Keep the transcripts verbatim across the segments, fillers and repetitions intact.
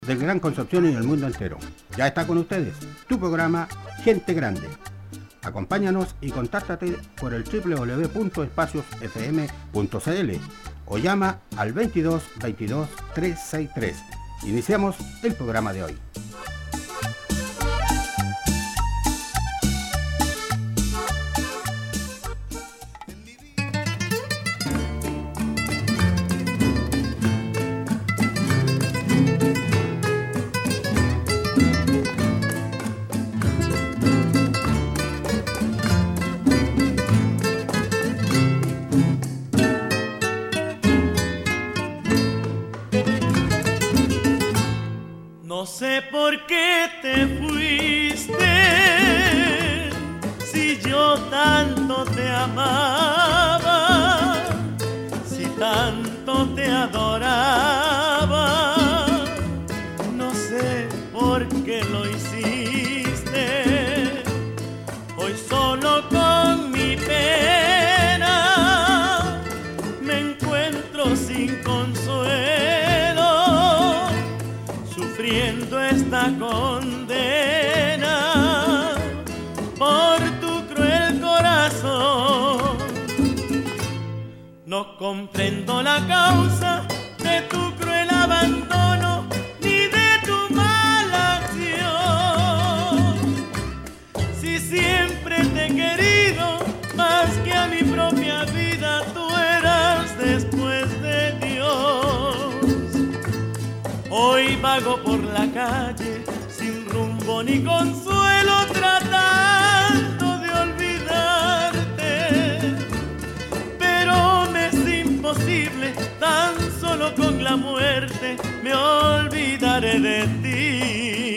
del Gran Concepción y del mundo entero. Ya está con ustedes tu programa Gente Grande. Acompáñanos y contáctate por el doble u doble u doble u punto espacios f m punto c l o llama al veintidós veintidós trescientos sesenta y tres. Iniciamos el programa de hoy. No sé por qué te fuiste, si yo tanto te amaba, si tanto te adoraba. No sé por qué lo hiciste, hoy solo con mi pena me encuentro sin consuelo, sufriendo esta condena por tu cruel corazón. No comprendo la causa de tu cruel abandono ni de tu mala acción. Si siempre te he querido más que a mi propia vida, tú eras después de Dios. Hoy vago por la calle sin rumbo ni consuelo, tratando de olvidarte, pero me es imposible, tan solo con la muerte me olvidaré de ti.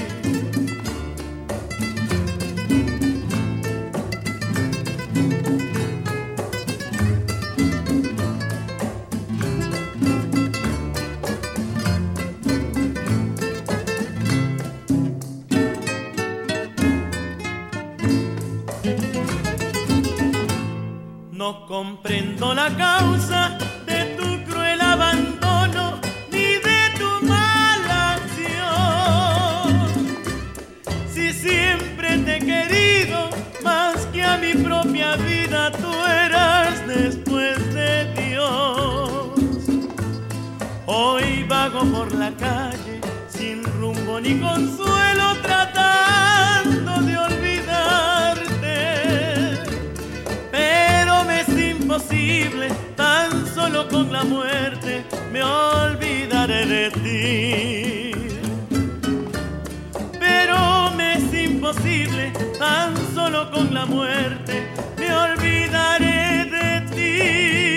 No comprendo la causa de tu cruel abandono ni de tu mala acción. Si siempre te he querido más que a mi propia vida, tú eras después de Dios. Hoy vago por la calle sin rumbo ni consuelo, tratando de olvidarte, pero me es imposible, tan solo con la muerte me olvidaré de ti. Pero me es imposible, tan solo con la muerte me olvidaré de ti.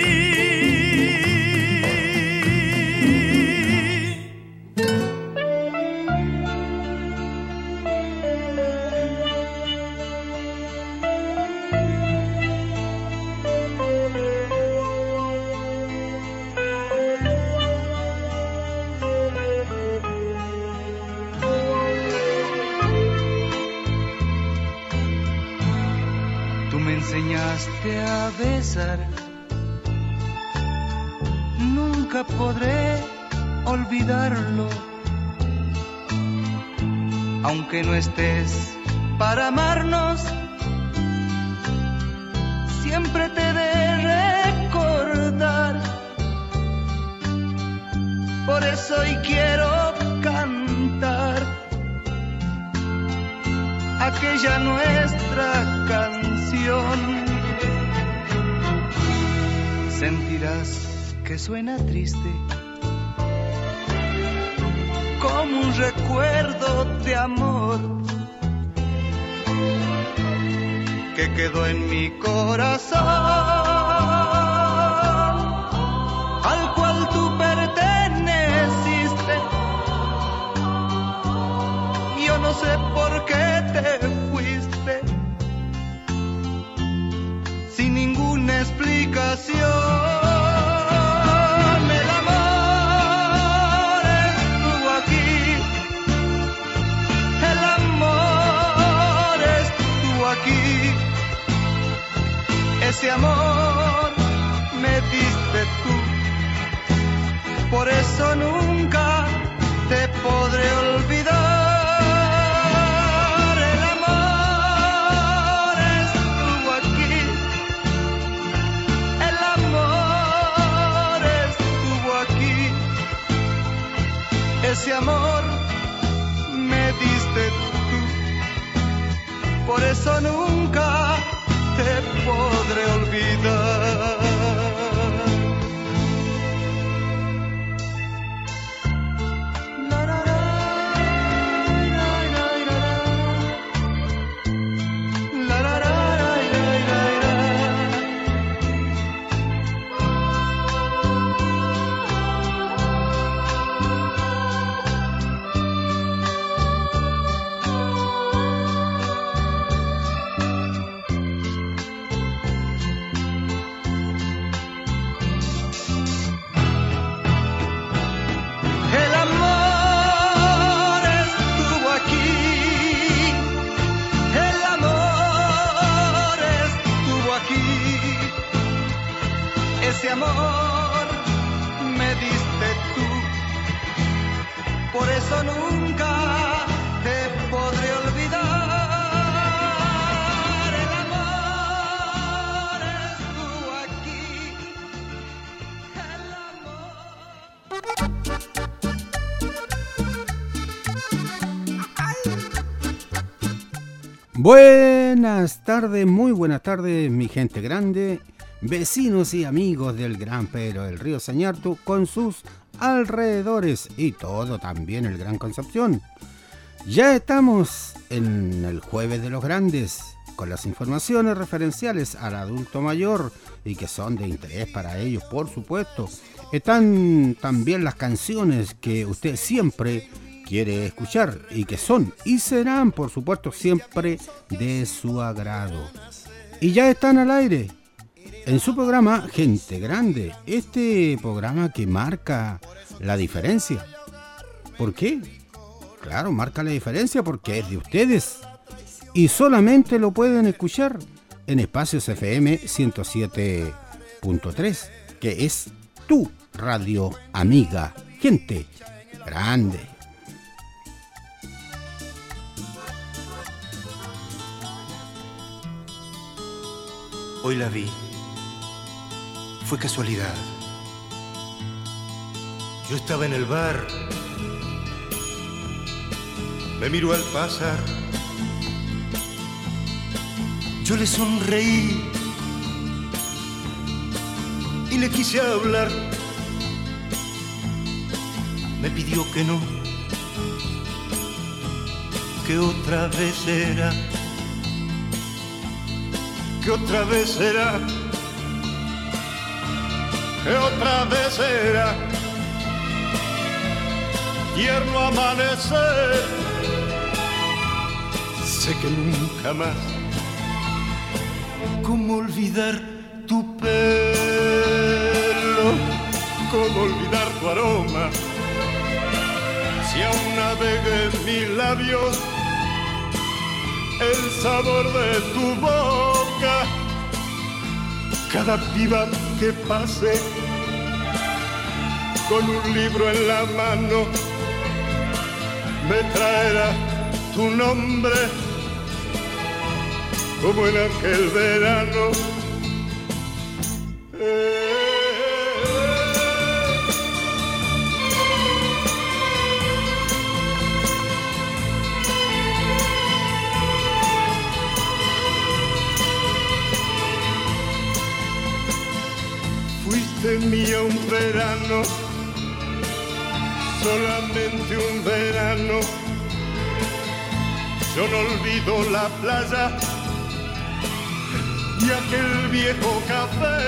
Enseñaste a besar, nunca podré olvidarlo, aunque no estés para amarnos, siempre te he de recordar. Por eso hoy quiero cantar aquella nuestra canción. Sentirás que suena triste, como un recuerdo de amor que quedó en mi corazón, al cual tú perteneciste. Yo no sé por qué te fuiste sin ninguna explicación. El amor estuvo aquí, el amor estuvo aquí, ese amor me diste tú, por eso nunca te podré podré olvidar. El amor estuvo aquí, el amor estuvo aquí. Ese amor me diste tú, por eso nunca te podré olvidar. Ese amor me diste tú, por eso nunca te podré olvidar. El amor estuvo aquí, el amor. Buenas tardes, muy buenas tardes, mi gente grande, vecinos y amigos del Gran Pedro del Río Sañartu con sus alrededores y todo también el Gran Concepción. Ya estamos en el Jueves de los Grandes con las informaciones referenciales al adulto mayor y que son de interés para ellos, por supuesto. Están también las canciones que usted siempre quiere escuchar y que son y serán, por supuesto, siempre de su agrado. Y ya están al aire en su programa Gente Grande, este programa que marca la diferencia. ¿Por qué? Claro, marca la diferencia porque es de ustedes y solamente lo pueden escuchar en Espacios F M ciento siete punto tres, que es tu radio amiga, Gente Grande. Hoy la vi. Fue casualidad. Yo estaba en el bar. Me miró al pasar. Yo le sonreí y le quise hablar. Me pidió que no, que otra vez será, que otra vez será, que otra vez será. Tierno amanecer, sé que nunca más. ¿Cómo olvidar tu pelo? ¿Cómo olvidar tu aroma? Si aún navega en mis labios el sabor de tu boca. Cada piba que pase con un libro en la mano me traerá tu nombre, como en aquel verano. Eh, eh, Fuiste mía un verano, solamente un verano. Yo no olvido la playa y aquel viejo café,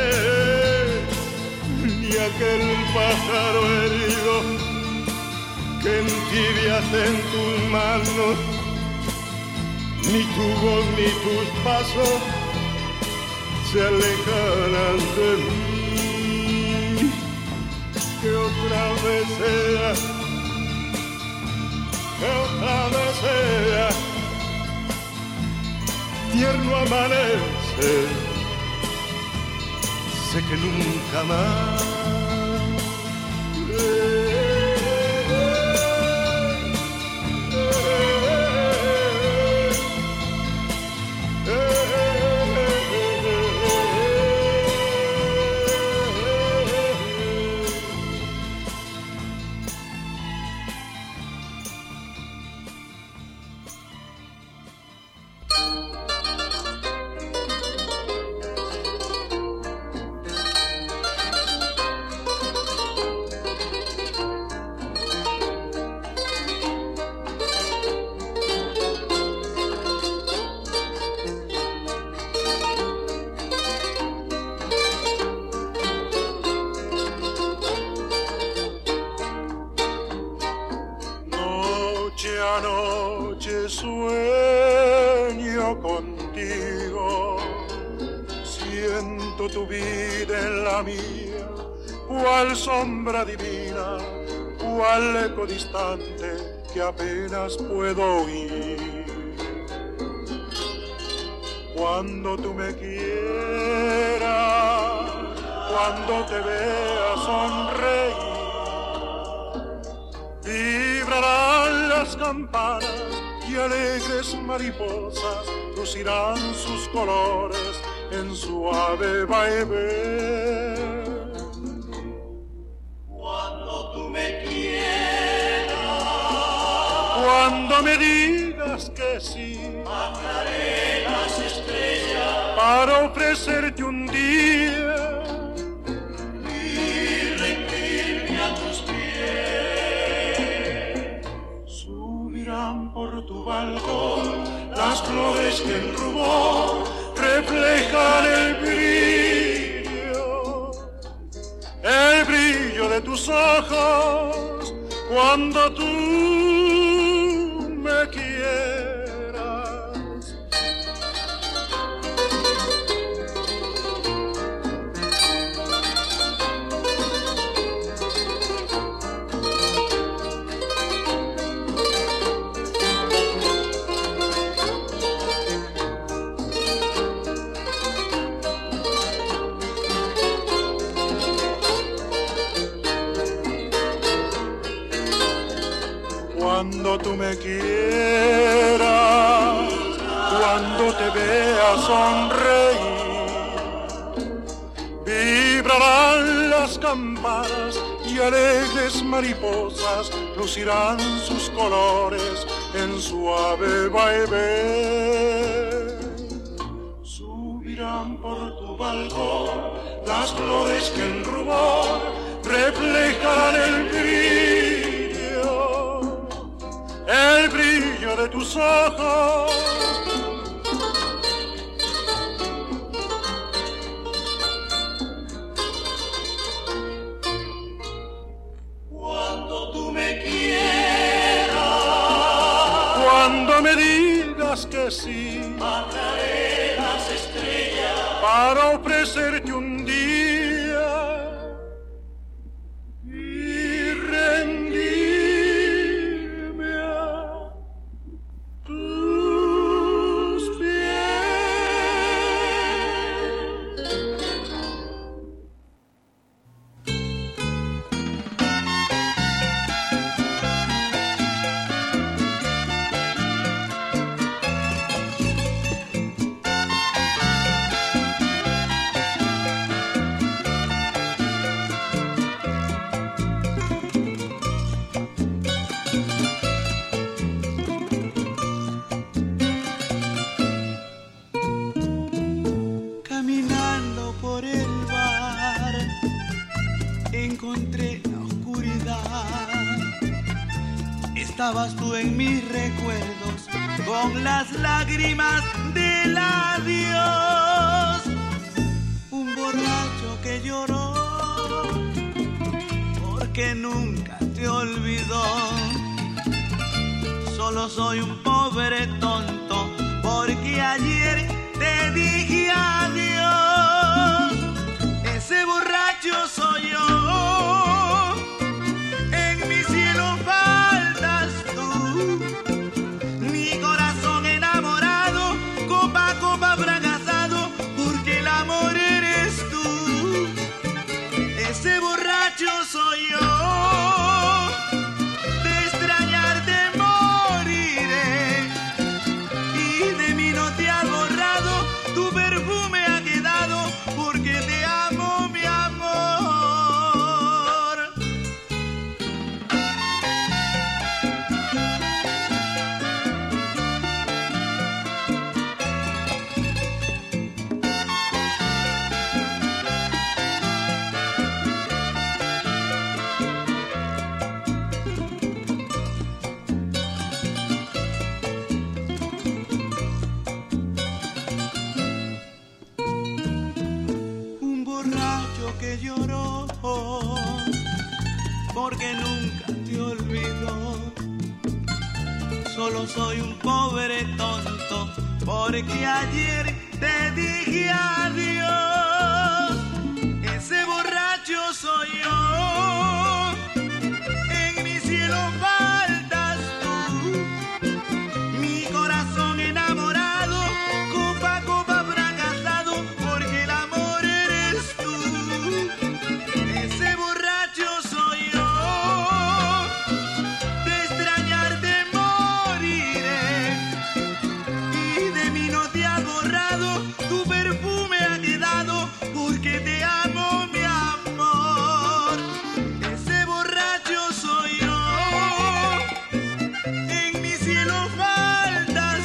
ni aquel pájaro herido que entibiaste en tus manos, ni tu voz ni tus pasos se alejarán de mí. Que otra vez sea, que otra vez sea tierno amanecer, sé que nunca más. Eh, eh, Noche a noche sueño contigo, siento tu vida en la mía, cual sombra divina, cual eco distante que apenas puedo oír. Cuando tú me quieras, cuando te vea sonreír, vibrarán las campanas y alegres mariposas lucirán sus colores en suave vaivén. Cuando tú me quieras, cuando me digas que sí, bajaré las estrellas para ofrecerte un día y rendirme a tus pies. Subirán por tu balcón las flores que en rubor reflejan el brillo, el brillo de tus ojos cuando tú me quieras. Cuando tú me quieras, cuando te veas sonreír, vibrarán las campanas y alegres mariposas lucirán sus colores en suave vaivén. Subirán por tu balcón las flores que en rubor reflejan el brillo, el brillo de tus ojos. Cuando tú me quieras, cuando me digas que sí, bajaré las estrellas para ofrecerte un día y rendirme a tus pies. Caminando por el bar, encontré la oscuridad. Estabas tú en mis recuerdos, con las lágrimas del adiós. Un borracho que lloró, porque nunca te olvidó. Solo soy un pobre tonto, porque ayer te dije adiós. Ese borracho soy yo, en mi cielo faltas tú. Mi corazón enamorado, copa a copa fracasado, porque el amor eres tú. Ese borracho soy yo, de extrañarte moriré, y de mí no te has borrado, tu perfume ha quedado, porque te amo, mi amor. Un borracho que lloró, porque nunca te olvidó. solo soy un pobre tonto, porque ayer te dije adiós. Ese borracho soy yo, en mi cielo faltas tú, mi corazón enamorado, copa, copa fracasado, porque el amor eres tú. Ese borracho soy yo, de extrañarte moriré, y de mí no te has borrado, tu perfume ha quedado, porque te amo, mi amor. Ese borracho soy yo, en mi cielo faltas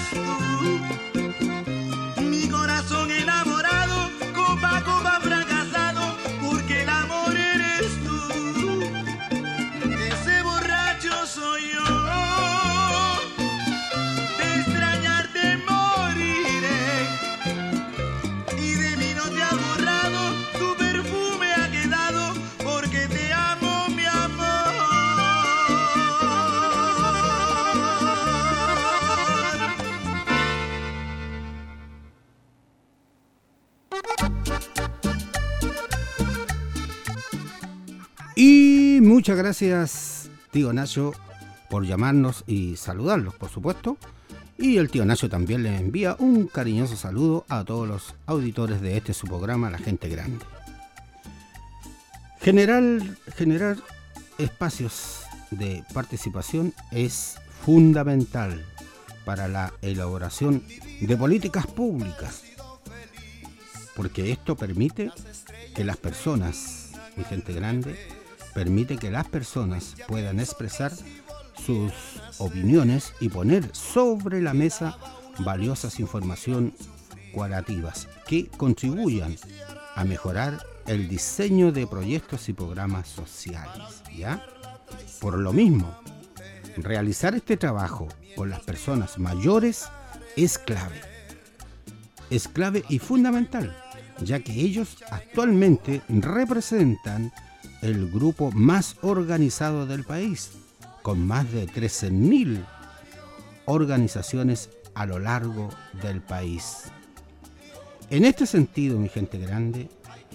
tú, mi corazón enamorado, copa, copa fracasado, porque el amor eres tú. Ese borracho soy yo, de extrañarte moriré, y de mí no te has borrado, tu perfume ha quedado, porque te amo, mi amor. Y muchas gracias, tío Nacho, por llamarnos y saludarlos, por supuesto. Y el tío Nacho también le envía un cariñoso saludo a todos los auditores de este su programa, La Gente Grande. Generar, generar espacios de participación es fundamental para la elaboración de políticas públicas, porque esto permite que las personas, mi gente grande, permite que las personas puedan expresar sus opiniones y poner sobre la mesa valiosas información cualitativas que contribuyan a mejorar el diseño de proyectos y programas sociales, ¿ya? Por lo mismo, realizar este trabajo con las personas mayores es clave. Es clave y fundamental, ya que ellos actualmente representan el grupo más organizado del país, con más de trece mil organizaciones a lo largo del país. En este sentido, mi gente grande,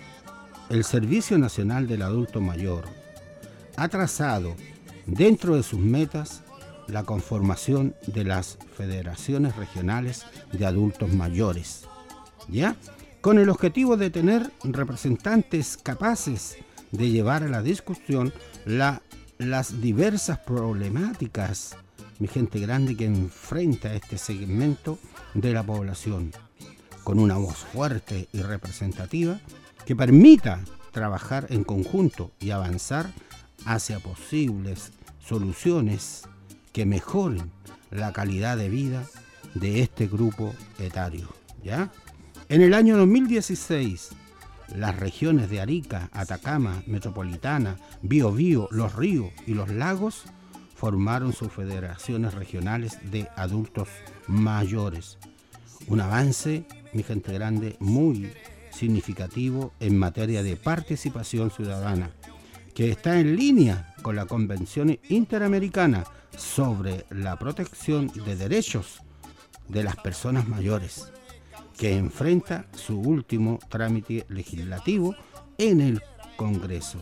el Servicio Nacional del Adulto Mayor ha trazado dentro de sus metas la conformación de las federaciones regionales de adultos mayores, ¿ya? Con el objetivo de tener representantes capaces de llevar a la discusión la, las diversas problemáticas, mi gente grande, que enfrenta este segmento de la población, con una voz fuerte y representativa que permita trabajar en conjunto y avanzar hacia posibles soluciones que mejoren la calidad de vida de este grupo etario, ¿ya? En el año dos mil dieciséis, las regiones de Arica, Atacama, Metropolitana, Biobío, Los Ríos y Los Lagos formaron sus federaciones regionales de adultos mayores. Un avance, mi gente grande, muy significativo en materia de participación ciudadana, que está en línea con la Convención Interamericana sobre la protección de derechos de las personas mayores, que enfrenta su último trámite legislativo en el Congreso.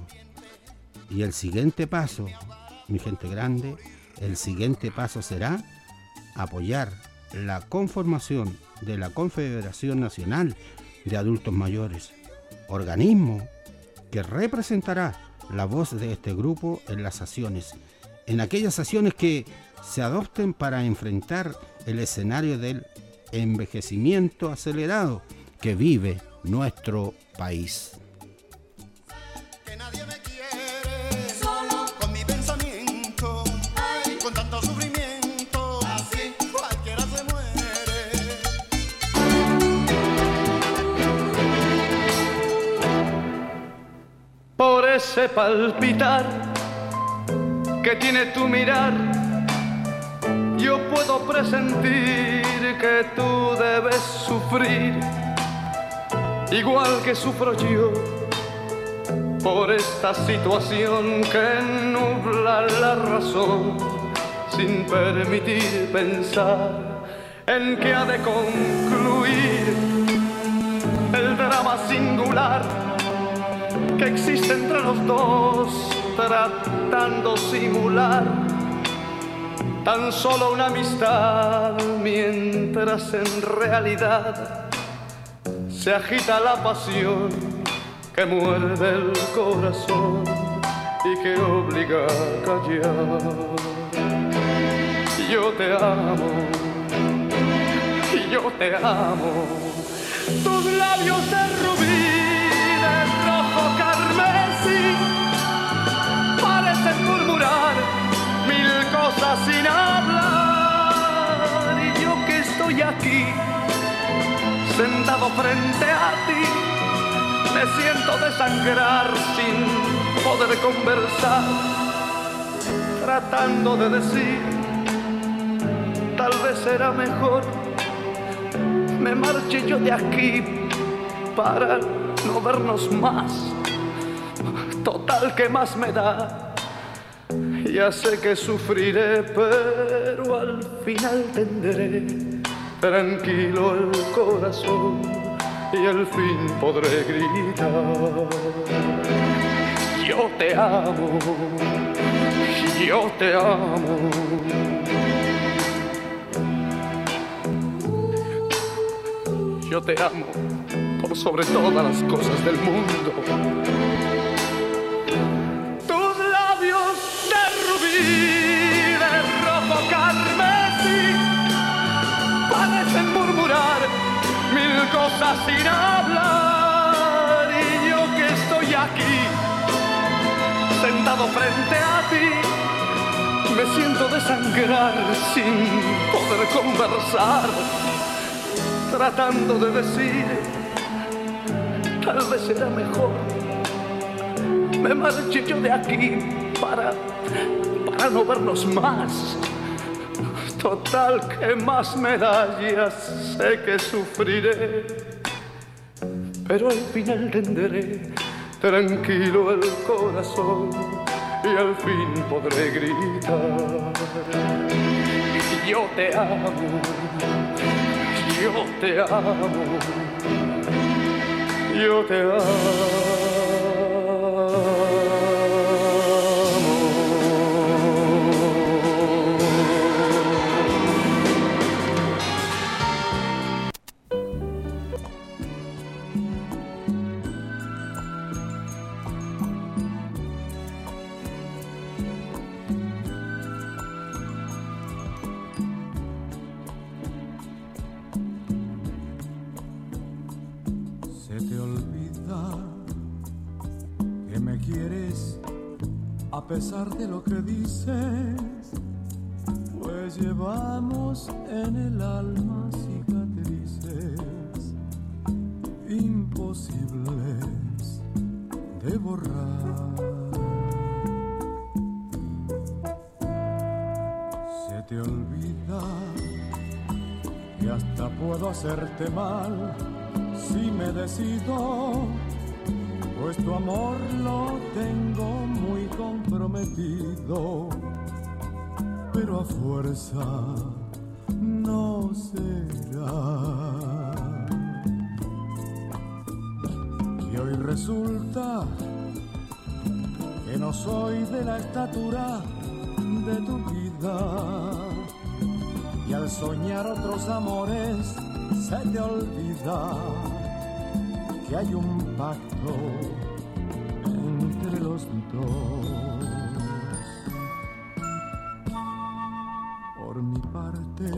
Y el siguiente paso, mi gente grande, el siguiente paso será apoyar la conformación de la Confederación Nacional de Adultos Mayores, organismo que representará la voz de este grupo en las acciones, en aquellas acciones que se adopten para enfrentar el escenario del envejecimiento acelerado que vive nuestro país. Que nadie me quiere, solo con mi pensamiento, ay, con tanto sufrimiento, así cualquiera se muere. Por ese palpitar que tiene tu mirar, yo puedo presentir que tú debes sufrir, igual que sufro yo, por esta situación que nubla la razón. sin permitir pensar en que ha de concluir el drama singular que existe entre los dos, tratando simular tan solo una amistad, mientras en realidad se agita la pasión que muerde el corazón y que obliga a callar. Yo te amo, yo te amo, tus labios de rubí, de rojo carmesí, parecen murmurar mil cosas sin hablar. Y yo que estoy aquí, sentado frente a ti, me siento desangrar sin poder conversar, tratando de decir, tal vez será mejor me marche yo de aquí para no vernos más. Total, ¿qué más me da? Ya sé que sufriré, pero al final tendré tranquilo el corazón y al fin podré gritar. Yo te amo, yo te amo. Yo te amo por sobre todas las cosas del mundo. Tus labios de rubí, de rojo carmesí, parecen murmurar mil cosas sin hablar. Y yo que estoy aquí, sentado frente a ti, me siento desangrar sin poder conversar, tratando de decir, tal vez será mejor me marche yo de aquí para, para no vernos más. Total, ¿qué más me da? Ya sé que sufriré, pero al final tendré tranquilo el corazón y al fin podré gritar. Yo te amo, yo te amo, yo te amo. A pesar de lo que dices, pues llevamos en el alma cicatrices imposibles de borrar. Se te olvida que hasta puedo hacerte mal si me decido, pues tu amor lo tengo muy comprometido, pero a fuerza no será. Y hoy resulta que no soy de la estatura de tu vida, y al soñar otros amores se te olvida que hay un pacto entre los dos. Por mi parte,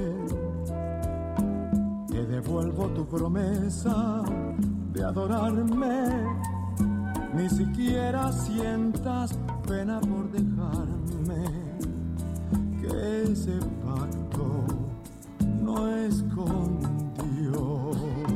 te devuelvo tu promesa de adorarme. Ni siquiera sientas pena por dejarme, que ese pacto no es con Dios.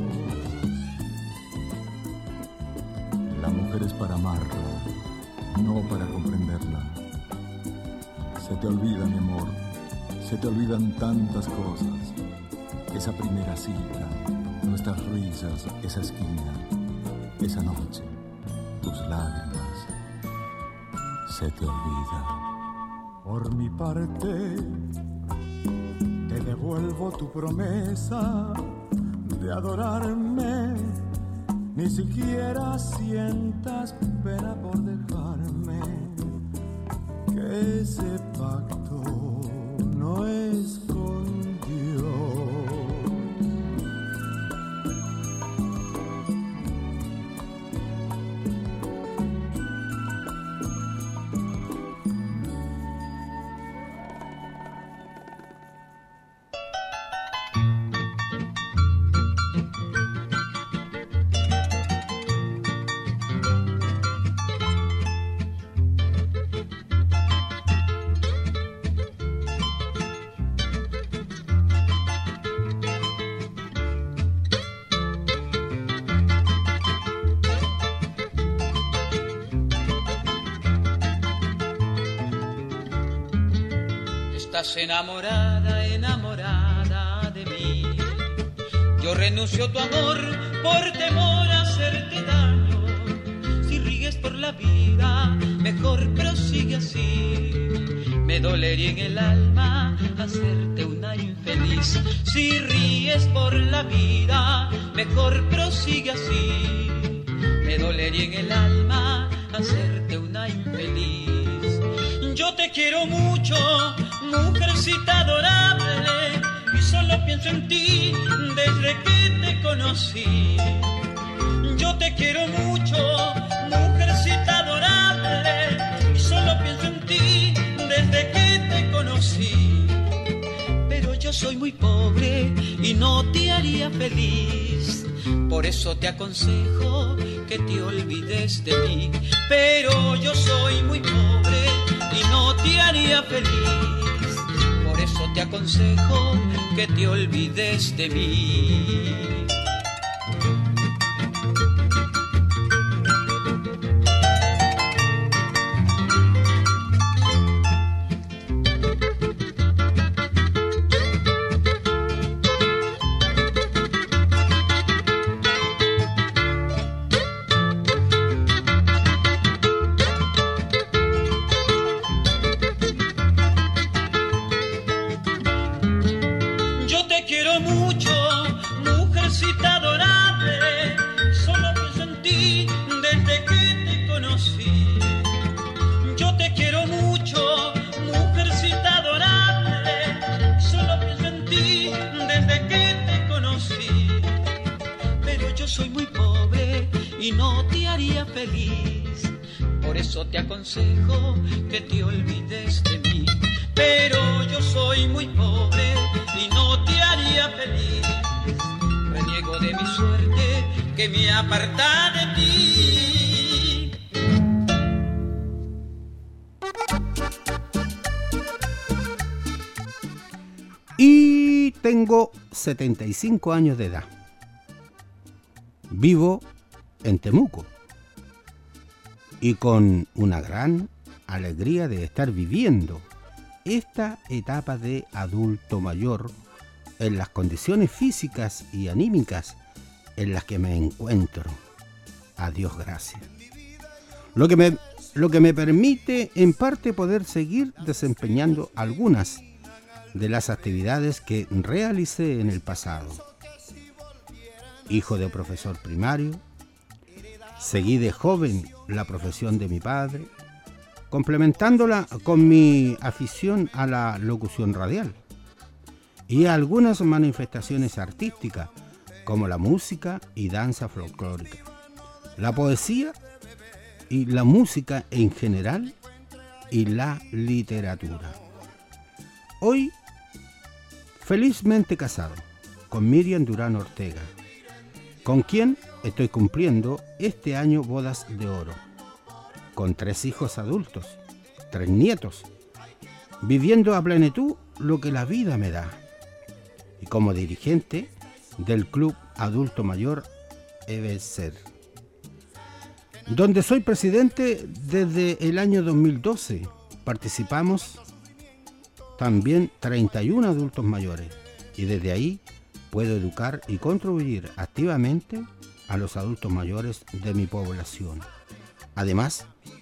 La mujer es para amarla, no para comprenderla. Se te olvida, mi amor, se te olvidan tantas cosas. Esa primera cita, nuestras risas, esa esquina, esa noche, tus lágrimas. Se te olvida. Por mi parte, te devuelvo tu promesa de adorarme. Ni siquiera sientas pena por dejarme, que ese pacto no es con Dios. Estás enamorada, enamorada de mí. Yo renuncio a tu amor por temor a hacerte daño. Si ríes por la vida, mejor prosigue así. Me dolería en el alma hacerte una infeliz. Si ríes por la vida, mejor prosigue así. Me dolería en el alma hacerte una infeliz. Yo te quiero mucho, mujercita adorable, y solo pienso en ti desde que te conocí. Yo te quiero mucho, mujercita adorable, y solo pienso en ti desde que te conocí. Pero yo soy muy pobre y no te haría feliz. Por eso te aconsejo que te olvides de mí. Pero yo soy muy pobre y no te haría feliz. Por eso te aconsejo que te olvides de mí. Te aconsejo que te olvides de mí, pero yo soy muy pobre y no te haría feliz. Reniego de mi suerte que me aparta de ti. Y tengo setenta y cinco años de edad. Vivo en Temuco. Y con una gran alegría de estar viviendo esta etapa de adulto mayor en las condiciones físicas y anímicas en las que me encuentro. A Dios gracias. Lo que me, lo que me permite en parte poder seguir desempeñando algunas de las actividades que realicé en el pasado. Hijo de profesor primario, seguí de joven la profesión de mi padre, complementándola con mi afición a la locución radial y a algunas manifestaciones artísticas como la música y danza folclórica, la poesía y la música en general y la literatura. Hoy, felizmente casado con Miriam Durán Ortega, con quien estoy cumpliendo este año bodas de oro, con tres hijos adultos, tres nietos, viviendo a plenitud lo que la vida me da, y como dirigente del Club Adulto Mayor Ebenezer, donde soy presidente desde el año dos mil doce. Participamos también treinta y uno adultos mayores, y desde ahí puedo educar y contribuir activamente a los adultos mayores de mi población. Además,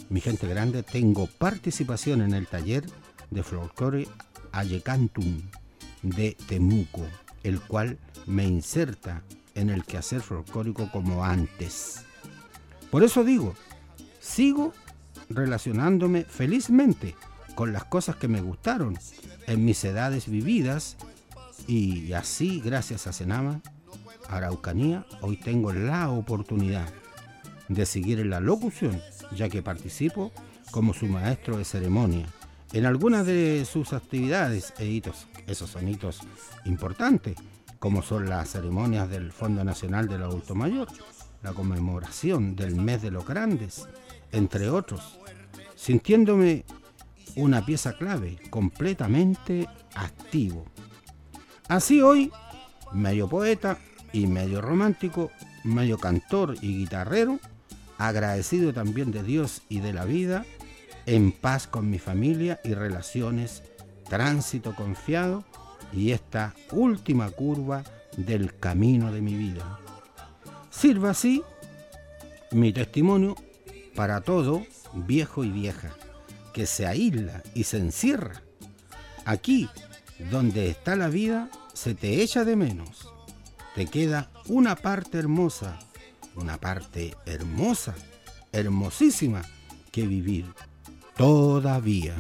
mi gente grande, tengo participación en el taller de folclore Allecantum de Temuco, el cual me inserta en el quehacer folclórico como antes. Por eso digo, sigo relacionándome felizmente con las cosas que me gustaron en mis edades vividas, y así, gracias a Senama Araucanía, hoy tengo la oportunidad de seguir en la locución, ya que participo como su maestro de ceremonia en algunas de sus actividades e hitos. Esos son hitos importantes, como son las ceremonias del Fondo Nacional del Adulto Mayor, la conmemoración del Mes de los Grandes, entre otros, sintiéndome una pieza clave, completamente activo. Así hoy, medio poeta y medio romántico, medio cantor y guitarrero, agradecido también de Dios y de la vida, en paz con mi familia y relaciones, tránsito confiado y esta última curva del camino de mi vida. Sirva así mi testimonio para todo viejo y vieja que se aísla y se encierra. Aquí, donde está la vida, se te echa de menos. Te queda una parte hermosa, una parte hermosa, hermosísima, que vivir todavía.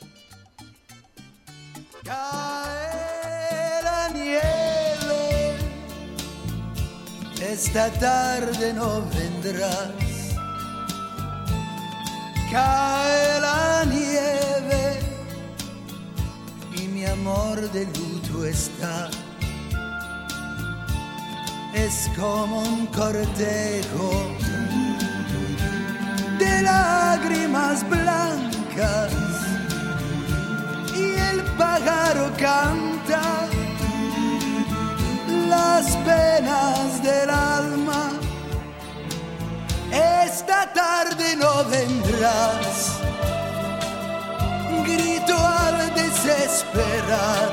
Cae la nieve, esta tarde no vendrás. Cae la nieve y mi amor de luto está. Es como un cortejo de lágrimas blancas y el pájaro canta las penas del alma. Esta tarde no vendrás, grito al desesperar,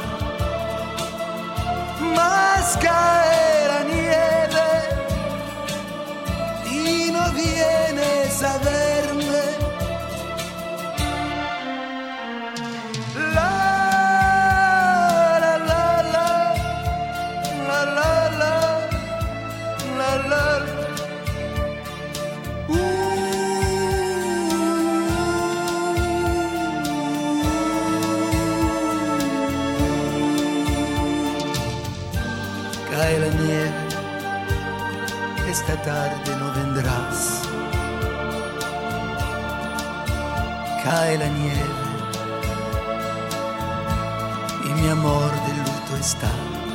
mas cae la nieve y no vienes a verme. La la la la la la la la la. Cae la nieve, esta tarde no vendrás. Cae la nieve y mi amor de luto está.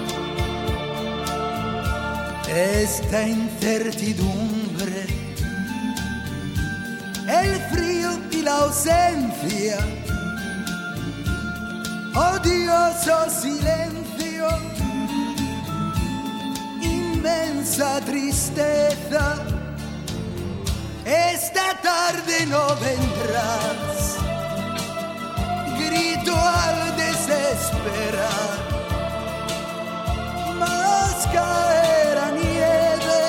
Esta incertidumbre, el frío y la ausencia, odioso silencio, inmensa tristeza. Esta tarde no vendrás, grito al desesperar, mas cae la nieve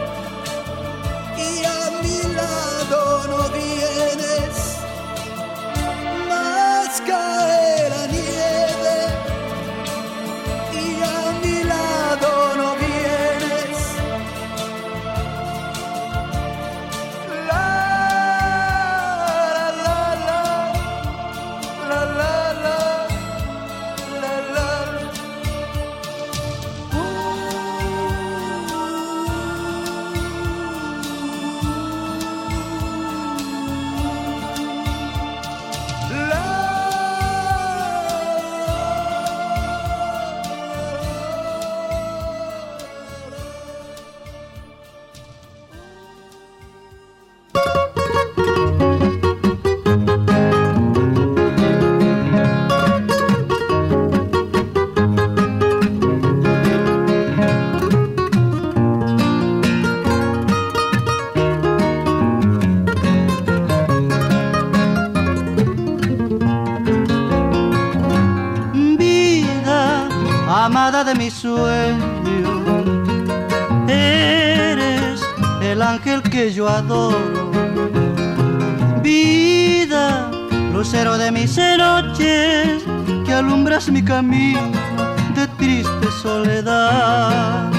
y a mi lado no vienes, mas cae la nieve y a mi lado no vienes. De mi sueño, eres el ángel que yo adoro, Vida, lucero de mis noches, que alumbras mi camino de triste soledad.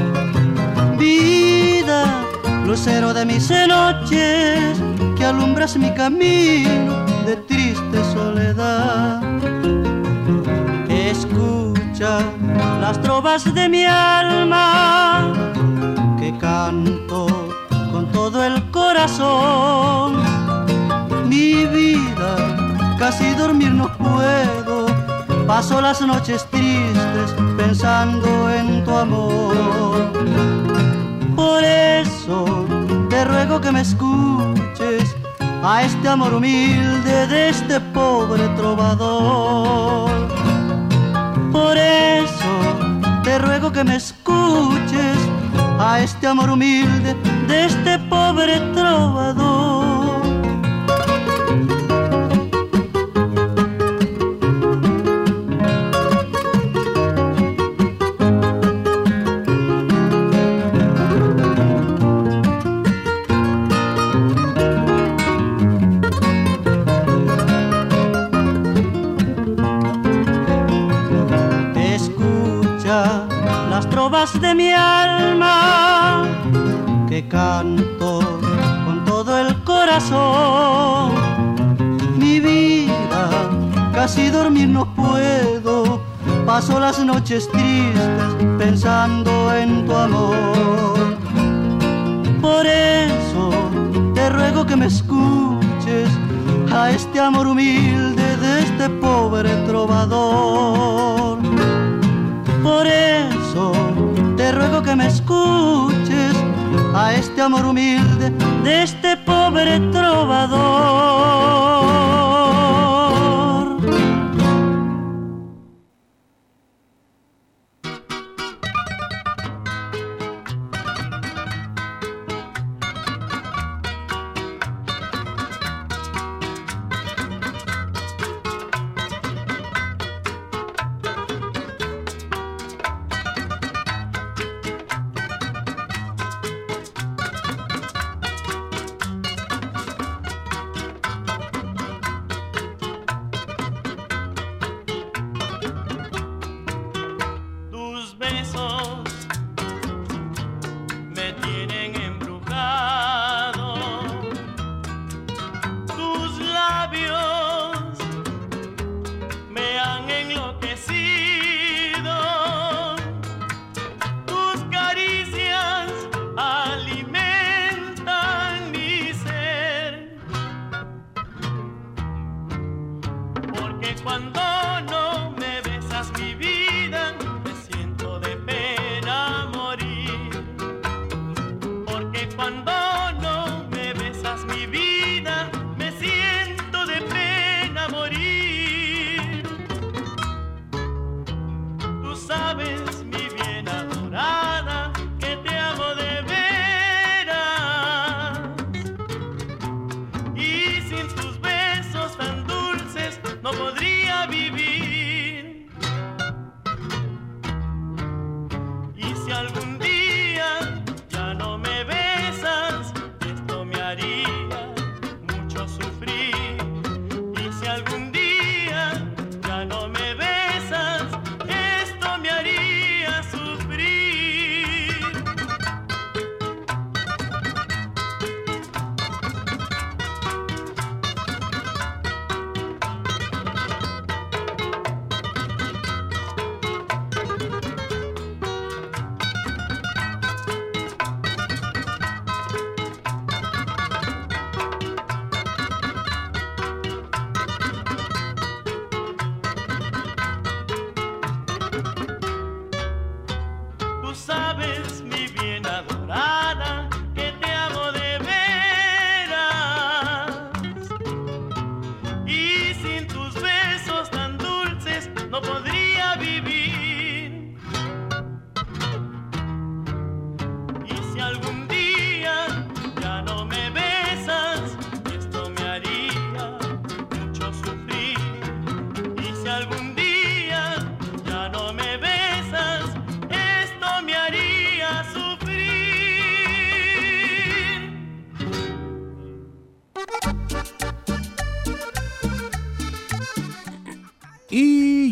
Vida, lucero de mis noches, que alumbras mi camino de triste soledad. Escucha las trovas de mi alma, que canto con todo el corazón. Mi vida, casi dormir no puedo, paso las noches tristes pensando en tu amor. Por eso te ruego que me escuches a este amor humilde de este pobre trovador. Por eso te ruego que me escuches a este amor humilde de este pobre trovador. De mi alma, que canto con todo el corazón. Mi vida, casi dormir no puedo, paso las noches tristes pensando en tu amor. Por eso te ruego que me escuches a este amor humilde de este pobre trovador. Por eso te ruego que me escuches a este amor humilde de este pobre trovador.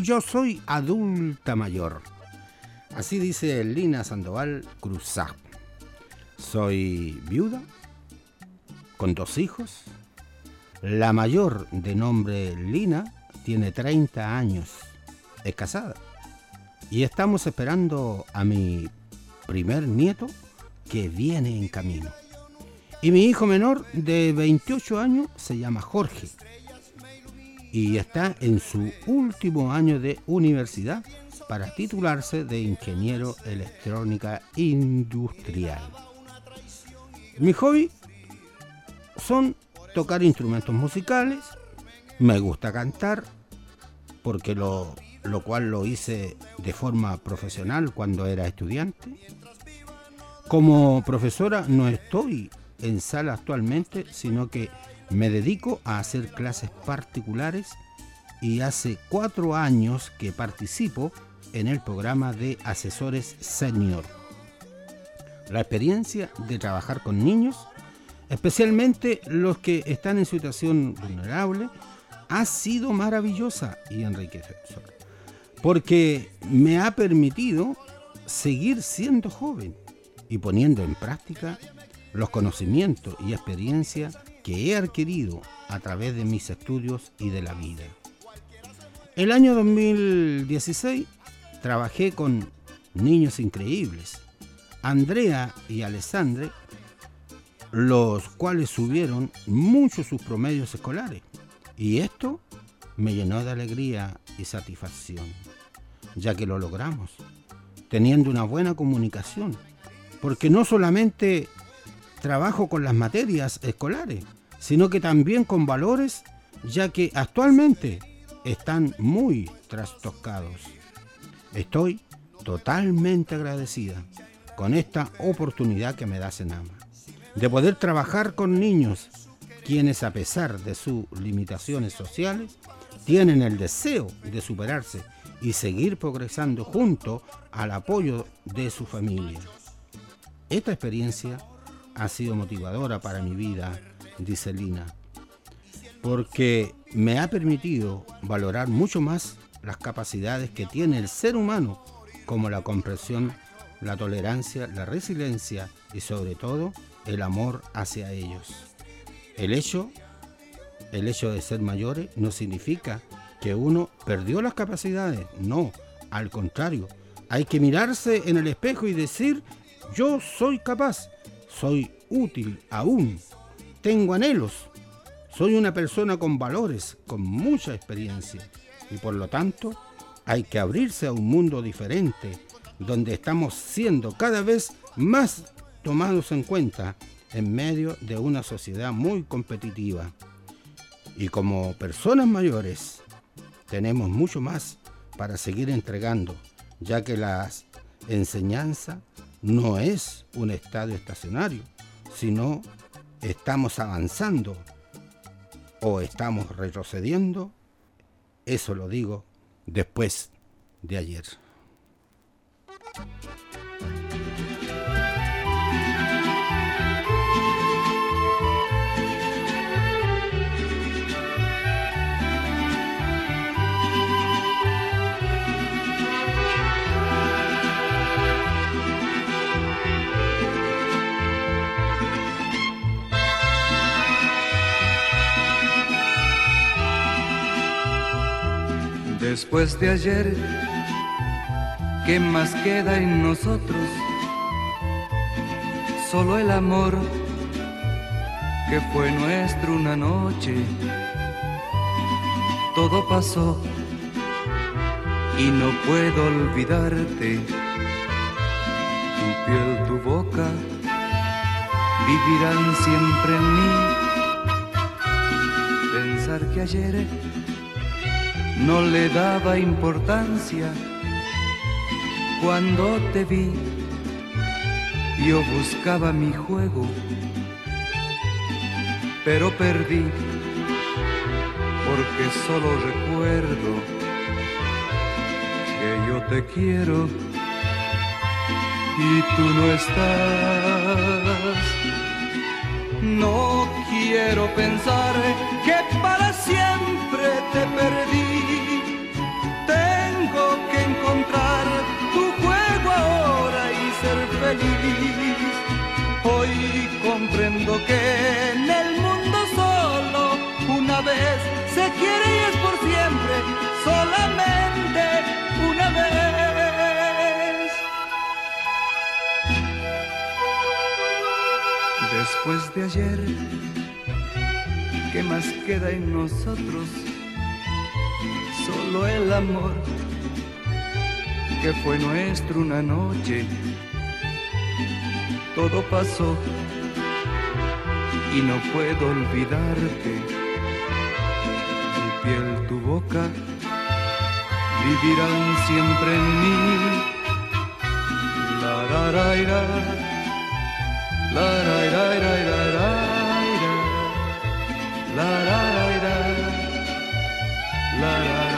yo soy adulta mayor. Así dice Lina Sandoval Cruzá. Soy viuda, con dos hijos. La mayor, de nombre Lina, tiene treinta años. Es casada. Y estamos esperando a mi primer nieto, que viene en camino. Y mi hijo menor, de veintiocho años, se llama Jorge. Y está en su último año de universidad para titularse de ingeniero electrónica industrial. Mi hobby son tocar instrumentos musicales, me gusta cantar, porque lo, lo cual lo hice de forma profesional cuando era estudiante. Como profesora no estoy en sala actualmente, sino que me dedico a hacer clases particulares y hace cuatro años que participo en el programa de asesores senior. La experiencia de trabajar con niños, especialmente los que están en situación vulnerable, ha sido maravillosa y enriquecedora, porque me ha permitido seguir siendo joven y poniendo en práctica los conocimientos y experiencia que he adquirido a través de mis estudios y de la vida. El año dos mil dieciséis trabajé con niños increíbles, Andrea y Alessandre, los cuales subieron mucho sus promedios escolares, y esto me llenó de alegría y satisfacción, ya que lo logramos, teniendo una buena comunicación, porque no solamente trabajo con las materias escolares, sino que también con valores, ya que actualmente están muy trastocados. Estoy totalmente agradecida con esta oportunidad que me da Senama, de poder trabajar con niños quienes, a pesar de sus limitaciones sociales, tienen el deseo de superarse y seguir progresando junto al apoyo de su familia. Esta experiencia ha sido motivadora para mi vida, dice Lina, porque me ha permitido valorar mucho más las capacidades que tiene el ser humano, como la comprensión, la tolerancia, la resiliencia y sobre todo el amor hacia ellos. El hecho, el hecho de ser mayores no significa que uno perdió las capacidades, no, al contrario, hay que mirarse en el espejo y decir: yo soy capaz, soy útil aún, tengo anhelos, soy una persona con valores, con mucha experiencia, y por lo tanto hay que abrirse a un mundo diferente, donde estamos siendo cada vez más tomados en cuenta en medio de una sociedad muy competitiva. Y como personas mayores tenemos mucho más para seguir entregando, ya que la enseñanza no es un estadio estacionario, sino estamos avanzando o estamos retrocediendo. Eso lo digo después de ayer. Después de ayer, ¿qué más queda en nosotros? Solo el amor que fue nuestro una noche. Todo pasó y no puedo olvidarte. Tu piel, tu boca vivirán siempre en mí. Pensar que ayer no le daba importancia. Cuando te vi, yo buscaba mi juego, pero perdí, porque solo recuerdo que yo te quiero y tú no estás. No quiero pensar que para siempre te perdí. Te tengo que encontrar tu juego ahora y ser feliz. Hoy comprendo que en el mundo solo una vez se quiere y es por siempre, solamente una vez. Después de ayer, ¿qué más queda en nosotros? Solo el amor que fue nuestro una noche. Todo pasó y no puedo olvidarte. Tu piel, tu boca vivirán siempre en mí. La ra ra ra, la ra ra ra ra ra, la ra ra ra, la ra ra.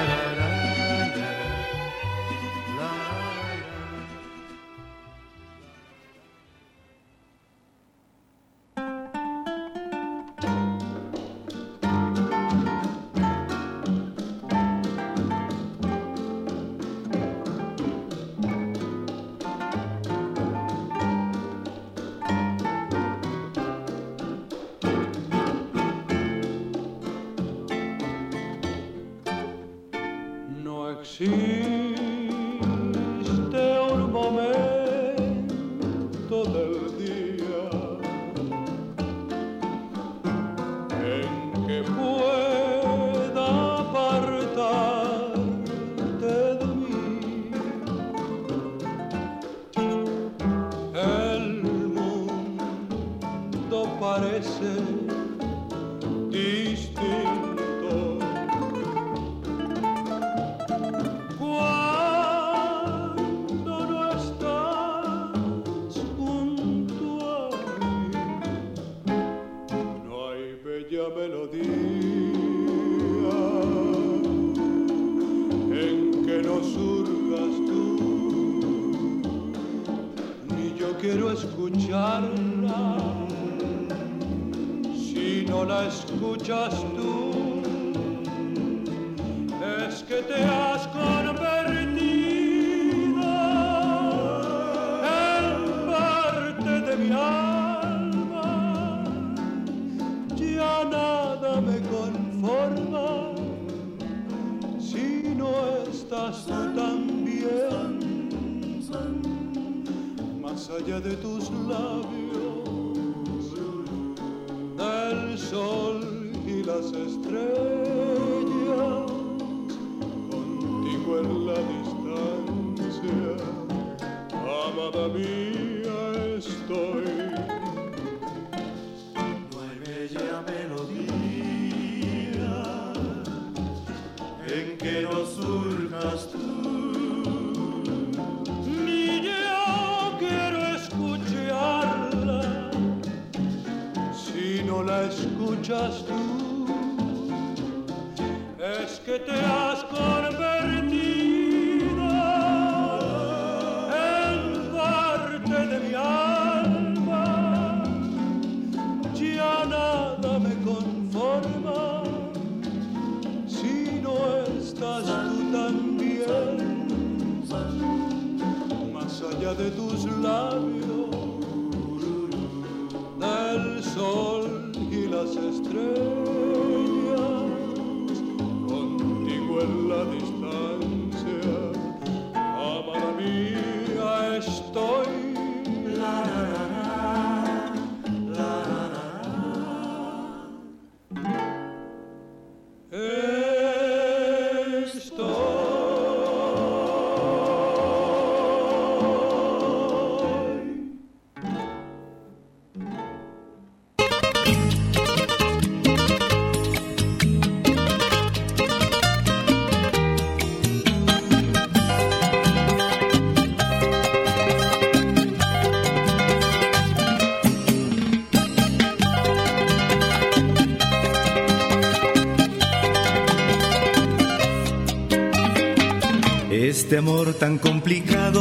Este amor tan complicado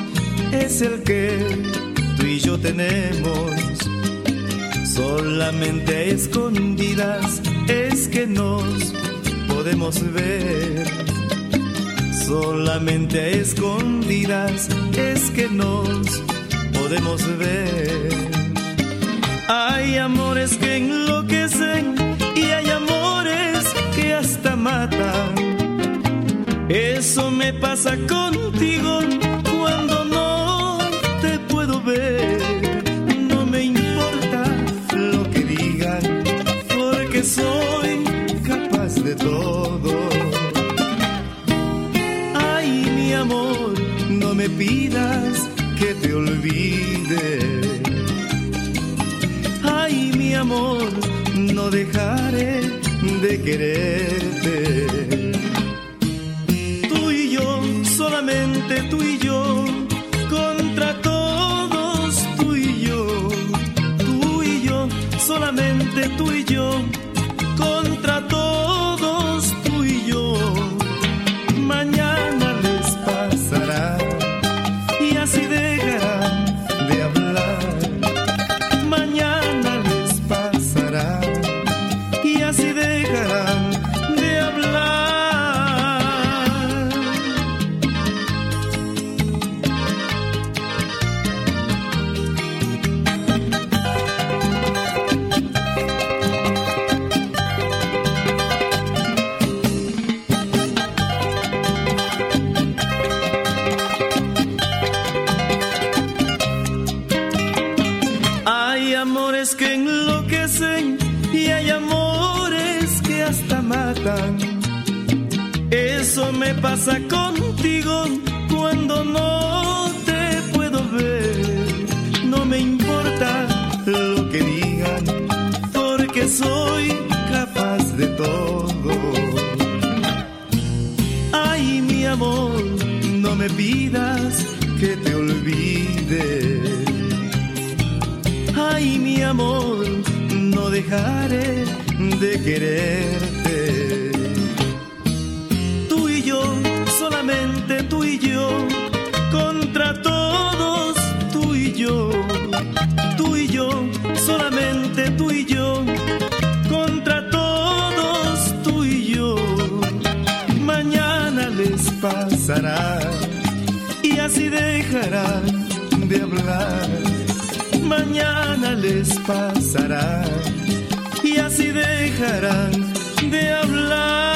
es el que tú y yo tenemos. Solamente a escondidas es que nos podemos ver. solamente a escondidas es que nos podemos ver. Hay amores que enloquecen y hay amores que hasta matan. Eso me pasa contigo cuando no te puedo ver. No me importa lo que digan, porque soy capaz de todo. Ay, mi amor, no me pidas que te olvide. Ay, mi amor, no dejaré de quererte. Tú y yo, solamente tú y yo, contra todos tú y yo. Tú y yo, solamente tú y yo, contra todos tú y yo. Mañana les pasará y así dejarán de hablar. Mañana les pasará y así dejarán de hablar. Hay amores que enloquecen y hay amores que hasta matan. Eso me pasa contigo cuando no te puedo ver. No me importa lo que digan, porque soy capaz de todo. Ay, mi amor, no me pidas que te olvide. Ay, mi amor, no dejaré de quererte. Tú y yo, solamente tú y yo, contra todos tú y yo. Tú y yo, solamente tú y yo, contra todos tú y yo. Mañana les pasará y así dejarán de hablar. Mañana les pasará y así dejarán de hablar.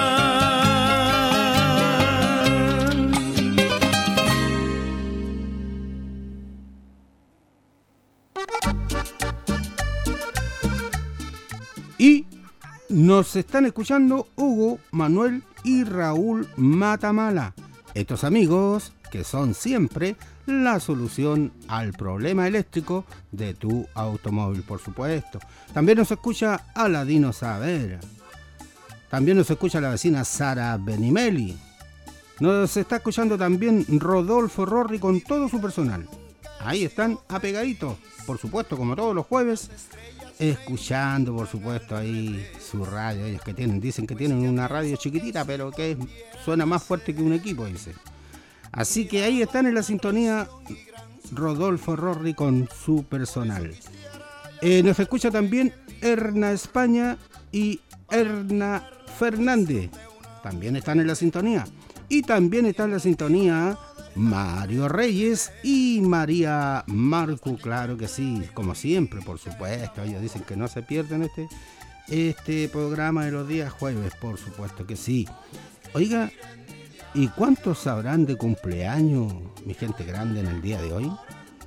Y nos están escuchando Hugo, Manuel y Raúl Matamala. Estos amigos que son siempre la solución al problema eléctrico de tu automóvil, por supuesto. También nos escucha Aladino Saavedra. También nos escucha la vecina Sara Benimeli. Nos está escuchando también Rodolfo Rorri con todo su personal. Ahí están apegaditos, por supuesto, como todos los jueves, escuchando, por supuesto, ahí su radio. Ellos que tienen, dicen que tienen una radio chiquitita, pero que suena más fuerte que un equipo, dice. Así que ahí están en la sintonía Rodolfo Rorri con su personal. Eh, nos escucha también Erna España y Erna Fernández. También están en la sintonía. Y también está en la sintonía Mario Reyes y María Marco, claro que sí, como siempre, por supuesto. Ellos dicen que no se pierden este, este programa de los días jueves, por supuesto que sí. Oiga, ¿y cuántos sabrán de cumpleaños mi gente grande en el día de hoy?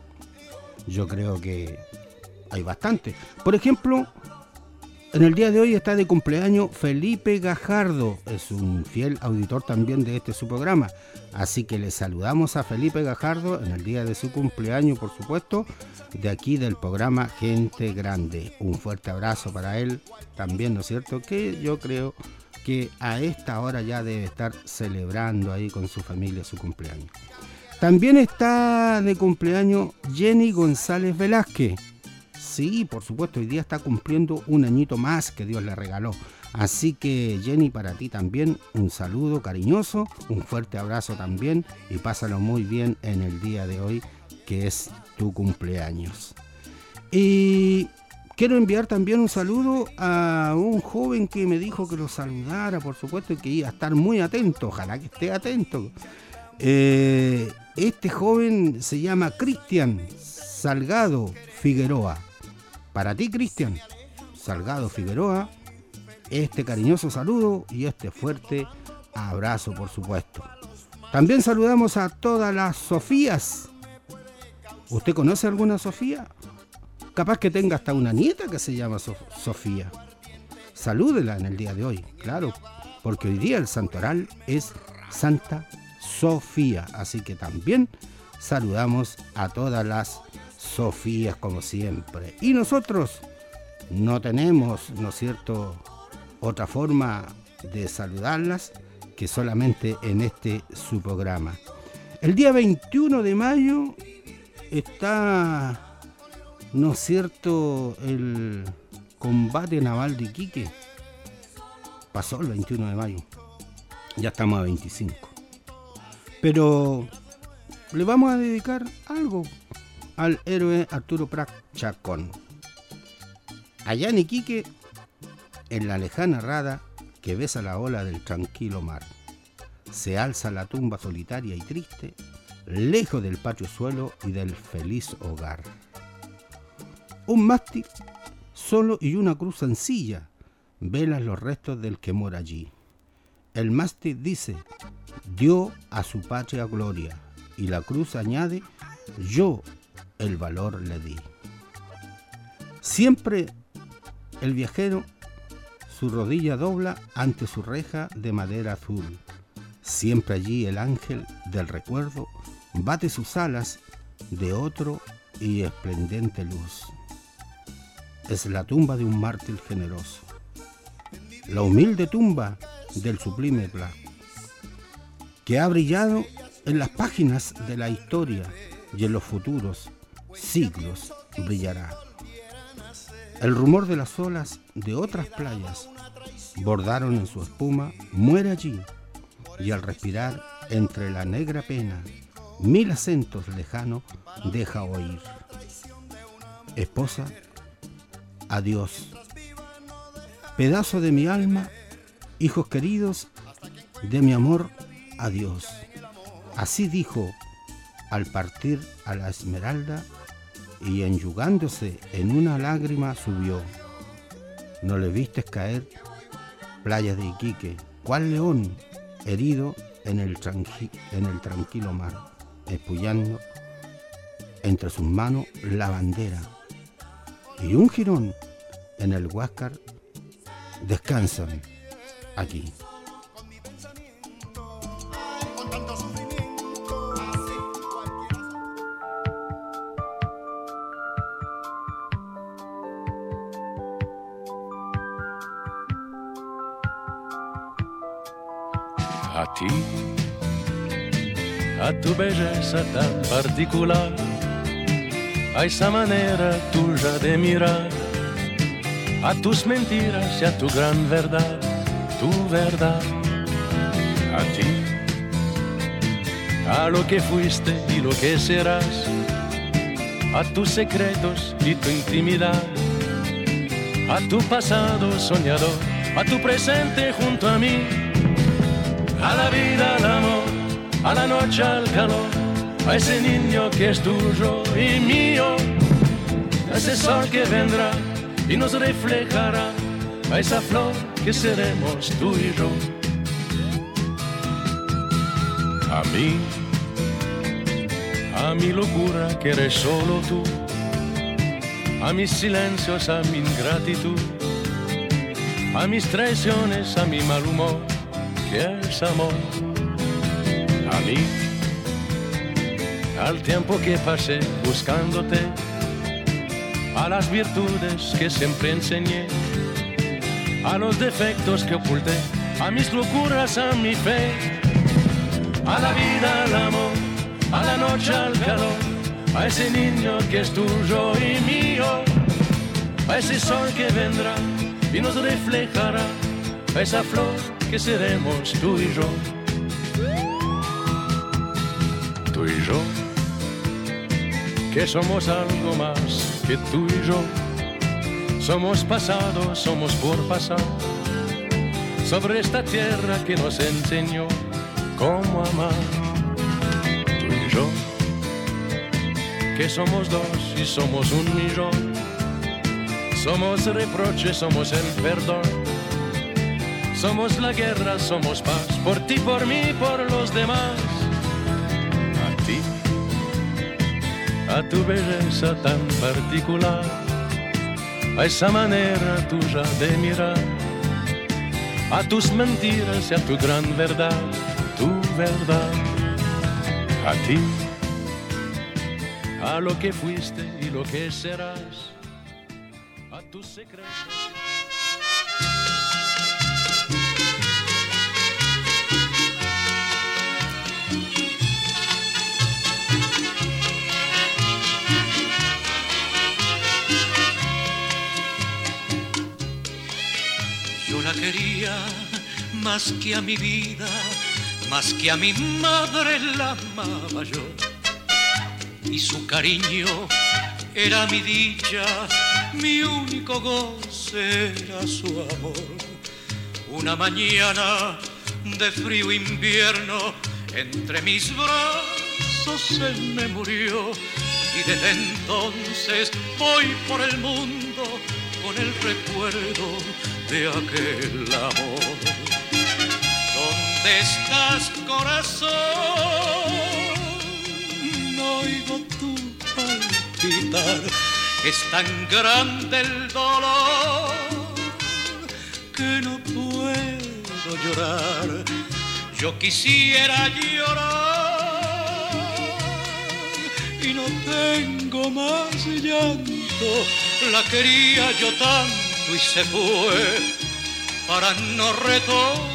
Yo creo que hay bastante. Por ejemplo, en el día de hoy está de cumpleaños Felipe Gajardo. Es un fiel auditor también de este su programa. Así que le saludamos a Felipe Gajardo en el día de su cumpleaños, por supuesto, de aquí del programa Gente Grande. Un fuerte abrazo para él también, ¿no es cierto? Que yo creo que a esta hora ya debe estar celebrando ahí con su familia su cumpleaños. También está de cumpleaños Jenny González Velázquez. Sí, por supuesto, hoy día está cumpliendo un añito más que Dios le regaló. Así que Jenny, para ti también un saludo cariñoso, un fuerte abrazo también y pásalo muy bien en el día de hoy que es tu cumpleaños. ¿Y quiero enviar también un saludo a un joven que me dijo que lo saludara, por supuesto, y que iba a estar muy atento, ojalá que esté atento. Eh, este joven se llama Cristian Salgado Figueroa. Para ti, Cristian Salgado Figueroa, este cariñoso saludo y este fuerte abrazo, por supuesto. También saludamos a todas las Sofías. ¿Usted conoce alguna Sofía? Capaz que tenga hasta una nieta que se llama so- Sofía. Salúdela en el día de hoy, claro, porque hoy día el santoral es Santa Sofía. Así que también saludamos a todas las Sofías como siempre. Y nosotros no tenemos, ¿no es cierto?, otra forma de saludarlas que solamente en este su programa. El día veintiuno de mayo está, ¿no es cierto?, el combate naval de Iquique. Pasó el veintiuno de mayo. Ya estamos a veinticinco. Pero le vamos a dedicar algo al héroe Arturo Prat Chacón. Allá en Iquique, en la lejana rada que besa la ola del tranquilo mar, se alza la tumba solitaria y triste, lejos del patio suelo y del feliz hogar. Un mástil solo y una cruz sencilla velan los restos del que mora allí. El mástil dice: dio a su patria gloria, y la cruz añade: yo el valor le di. Siempre el viajero su rodilla dobla ante su reja de madera azul. Siempre allí el ángel del recuerdo bate sus alas de otro y esplendente luz. Es la tumba de un mártir generoso, la humilde tumba del sublime Prat, que ha brillado en las páginas de la historia y en los futuros siglos brillará. El rumor de las olas de otras playas bordaron en su espuma, muere allí, y al respirar entre la negra pena, mil acentos lejanos deja oír. Esposa, adiós. Pedazo de mi alma, hijos queridos, de mi amor, adiós. Así dijo al partir a la Esmeralda, y enyugándose en una lágrima subió. No le vistes caer, playas de Iquique, cual león herido en el, tranqui- en el tranquilo mar, espullando entre sus manos la bandera, y un jirón en el Huáscar descansan aquí. A ti, a tu belleza tan particular, a esa manera tuya de mirar, a tus mentiras y a tu gran verdad, tu verdad. A ti, a lo que fuiste y lo que serás, a tus secretos y tu intimidad, a tu pasado soñador, a tu presente junto a mí. A la vida, al amor, a la noche, al calor, a ese niño que es tuyo y mío, a ese sol que vendrá y nos reflejará, a esa flor que seremos tú y yo. A mí, a mi locura que eres solo tú, a mis silencios, a mi ingratitud, a mis traiciones, a mi mal humor, que es amor. A mí, al tiempo que pasé buscándote, a las virtudes que siempre enseñé, a los defectos que oculté, a mis locuras, a mi fe, a la vida, al amor, a la noche, al calor, a ese niño que es tuyo y mío, a ese sol que vendrá y nos reflejará, a esa flor que seremos tú y yo. Tú y yo, que somos algo más que tú y yo, Somos pasado, somos por pasar, sobre esta tierra que nos enseñó cómo amar. Tú y yo, que somos dos y somos un millón, somos reproche, somos el perdón, somos la guerra, somos paz, por ti, por mí, por los demás. A ti, a tu belleza tan particular, a esa manera tuya de mirar, a tus mentiras y a tu gran verdad, tu verdad. A ti, a lo que fuiste y lo que serás, a tus secretos. Yo la quería más que a mi vida, más que a mi madre la amaba yo. Y su cariño era mi dicha, mi único goce era su amor. Una mañana de frío invierno, entre mis brazos se me murió. Y desde entonces voy por el mundo con el recuerdo de aquel amor. ¿Dónde estás, corazón? No oigo tu palpitar. Es tan grande el dolor que no puedo llorar. Yo quisiera llorar y no tengo más llanto. La quería yo tanto y se fue para no retornar.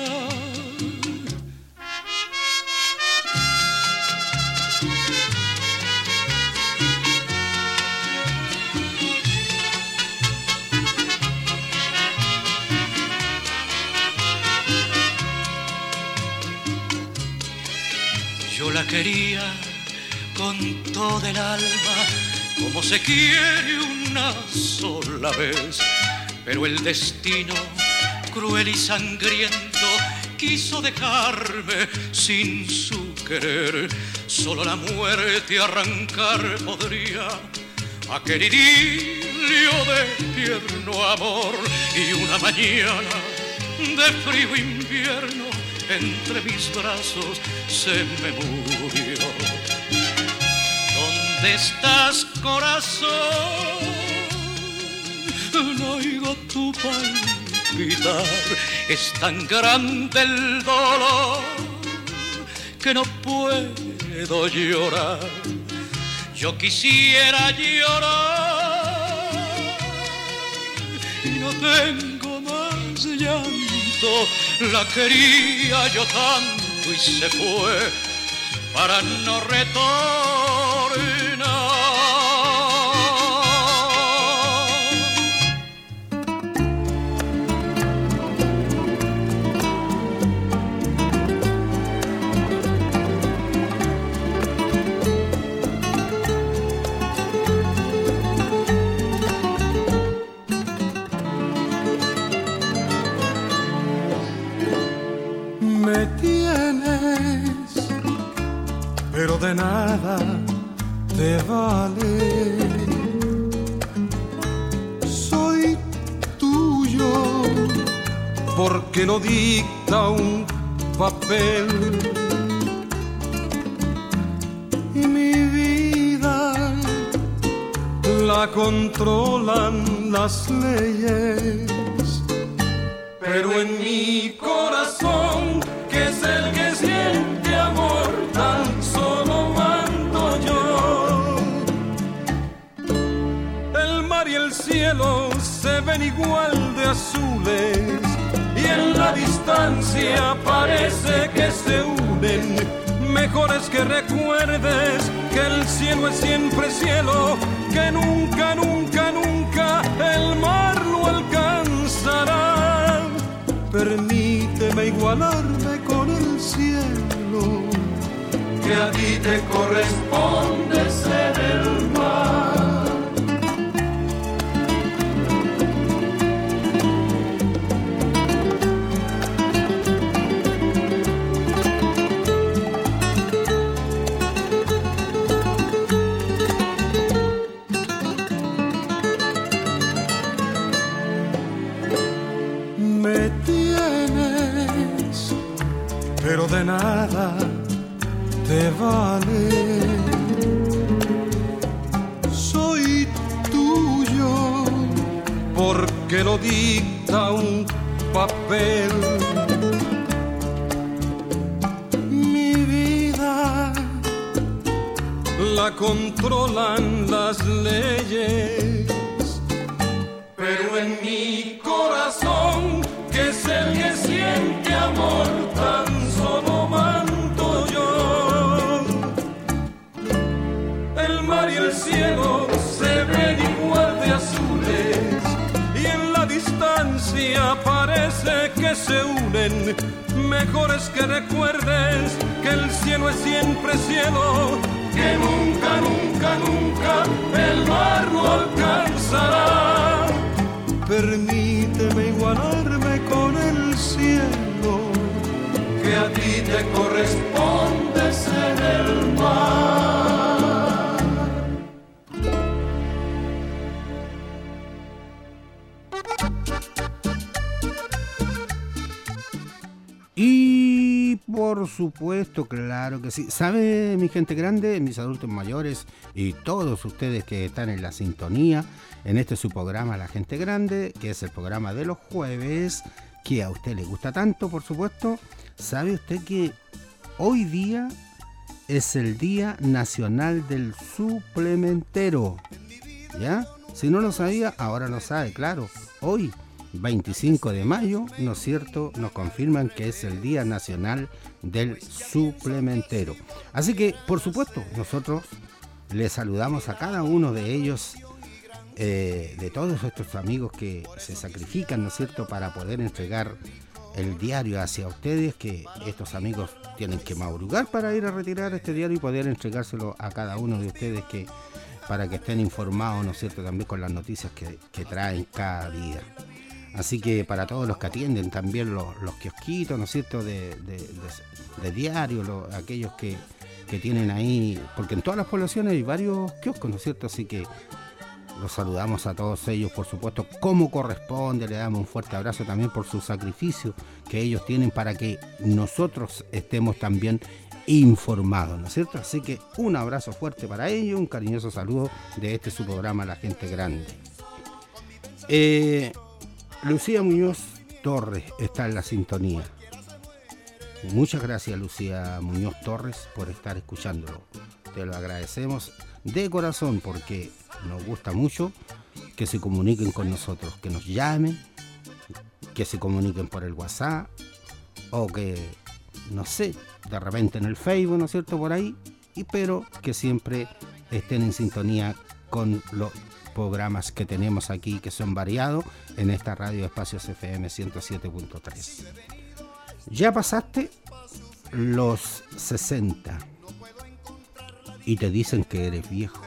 Yo la quería con todo el alma, como se quiere una sola vez, pero el destino cruel y sangriento quiso dejarme sin su querer. Solo la muerte arrancar podría aquel idilio de tierno amor. Y una mañana de frío invierno entre mis brazos se me murió. ¿Dónde estás, corazón? No oigo tu palpitar. Es tan grande el dolor que no puedo llorar. Yo quisiera llorar y no tengo más llanto. La quería yo tanto y se fue para no retornar. Me tienes, pero de nada te vale. Soy tuyo porque lo dicta un papel. Y mi vida la controlan las leyes, pero en mi corazón, que es el que siente amor, tan solo mando yo. El mar y el cielo se ven igual de azules, y en la distancia parece que se unen. Mejor es que recuerdes que el cielo es siempre cielo, que nunca, nunca, nunca el mar lo alcanzará. Permíteme igualarme con el cielo, que a ti te corresponde ser el mar. amaré. Soy tuyo porque lo dicta un papel. Mi vida la controlan las leyes, pero en mi corazón, que es el que siente amor, tan solo mando yo. El mar y el cielo se ven igual de azules, y en la distancia parece que se unen. Mejor es que recuerdes que el cielo es siempre cielo, que nunca, nunca, nunca el mar no alcanzará. Permíteme igualarme con el cielo, que a ti te correspondes en el mar. Y por supuesto, claro que sí. ¿Sabe, mi gente grande, mis adultos mayores y todos ustedes que están en la sintonía en este su programa La Gente Grande, que es el programa de los jueves, que a usted le gusta tanto, por supuesto? ¿Sabe usted que hoy día es el Día Nacional del Suplementero? ¿Ya? Si no lo sabía, ahora lo sabe, claro. Hoy, veinticinco de mayo, ¿no es cierto?, nos confirman que es el Día Nacional del Suplementero. Así que, por supuesto, nosotros les saludamos a cada uno de ellos, eh, de todos estos amigos que se sacrifican, ¿no es cierto?, para poder entregar el diario hacia ustedes, que estos amigos tienen que madrugar para ir a retirar este diario y poder entregárselo a cada uno de ustedes, que para que estén informados, ¿no es cierto?, también con las noticias que, que traen cada día. Así que para todos los que atienden también los, los kiosquitos, ¿no es cierto?, de, de, de, de diario, los, aquellos que, que tienen ahí, porque en todas las poblaciones hay varios kioscos, ¿no es cierto? Así que los saludamos a todos ellos, por supuesto, como corresponde. Le damos un fuerte abrazo también por su sacrificio que ellos tienen para que nosotros estemos también informados, ¿no es cierto? Así que un abrazo fuerte para ellos, un cariñoso saludo de este su programa La Gente Grande. Eh... Lucía Muñoz Torres está en la sintonía. Muchas gracias, Lucía Muñoz Torres, por estar escuchándolo. Te lo agradecemos de corazón, porque nos gusta mucho que se comuniquen con nosotros, que nos llamen, que se comuniquen por el WhatsApp, o que, no sé, de repente en el Facebook, ¿no es cierto?, por ahí, y pero que siempre estén en sintonía con los programas que tenemos aquí, que son variados en esta radio Espacios F M ciento siete punto tres. Ya pasaste los sesenta y te dicen que eres viejo.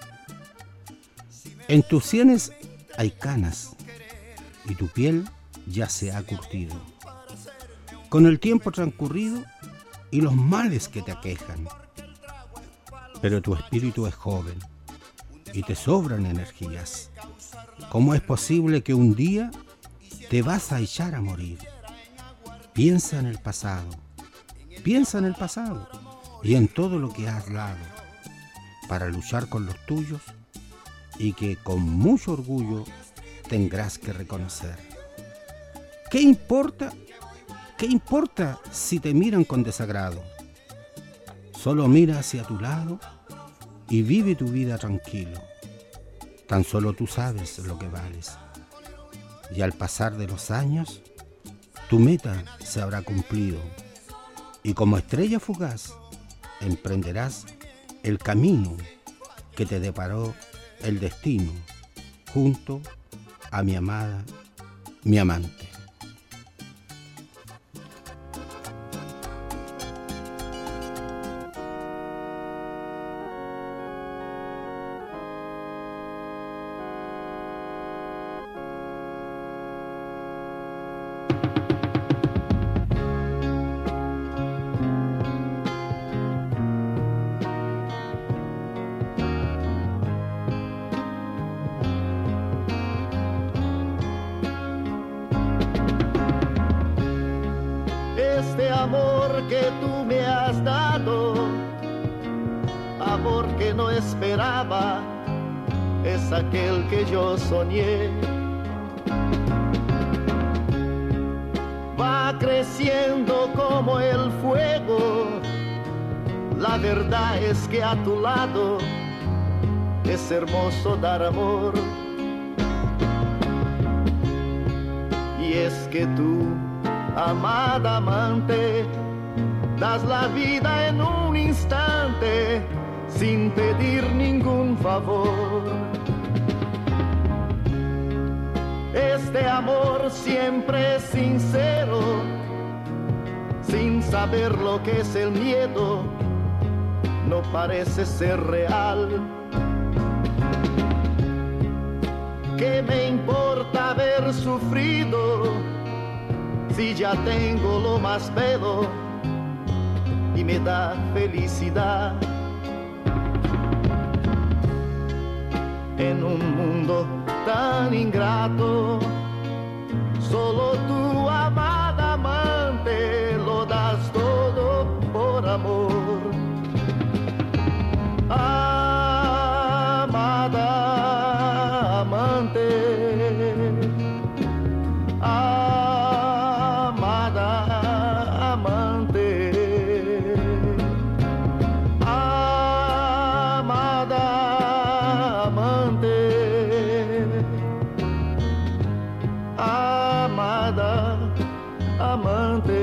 En tus sienes hay canas y tu piel ya se ha curtido con el tiempo transcurrido y los males que te aquejan. Pero tu espíritu es joven y te sobran energías. ¿Cómo es posible que un día te vas a echar a morir? Piensa en el pasado, piensa en el pasado y en todo lo que has dado para luchar con los tuyos, y que con mucho orgullo tendrás que reconocer. ¿Qué importa? ¿Qué importa si te miran con desagrado? Solo mira hacia tu lado y vive tu vida tranquilo. Tan solo tú sabes lo que vales. Y al pasar de los años, tu meta se habrá cumplido. Y como estrella fugaz, emprenderás el camino que te deparó el destino, junto a mi amada, mi amante. amor que no esperaba, es aquel que yo soñé. Va creciendo como el fuego, la verdad es que a tu lado es hermoso dar amor. Y es que tú, amada amante, das la vida en un instante sin pedir ningún favor. Este amor siempre es sincero, sin saber lo que es el miedo, no parece ser real. ¿Qué me importa haber sufrido si ya tengo lo más bello y me da felicidad? En un mundo tan ingrato, solo tú, amada amante, lo das todo por amor. Amada amante, amada amante, amada amante, amada amante.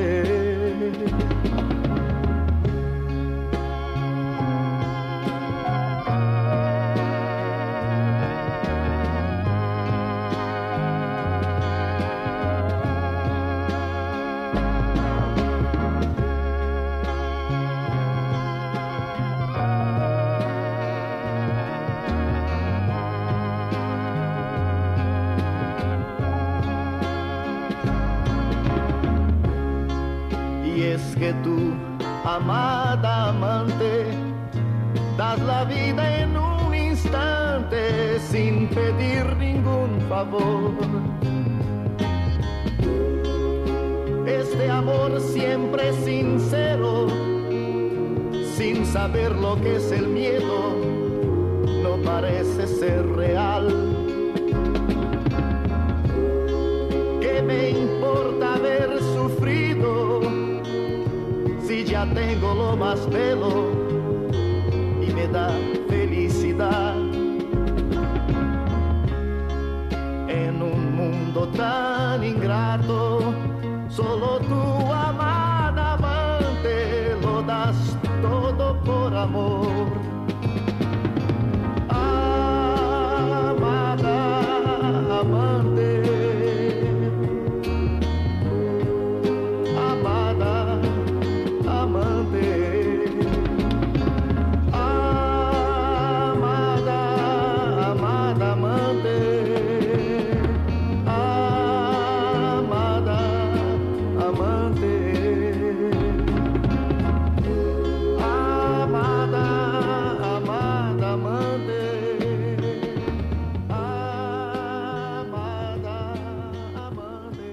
Que tú, amada amante, das la vida en un instante sin pedir ningún favor. Este amor siempre es sincero, sin saber lo que es el miedo, no parece ser real. ¿Qué me importa haber sufrido si ya tengo lo más bello y me da felicidad? En un mundo tan ingrato, solo tú, amada amante, lo das todo por amor. Amada amante, amada amante, amada, amada amante, amada amante, amada, amada amante, amada amante.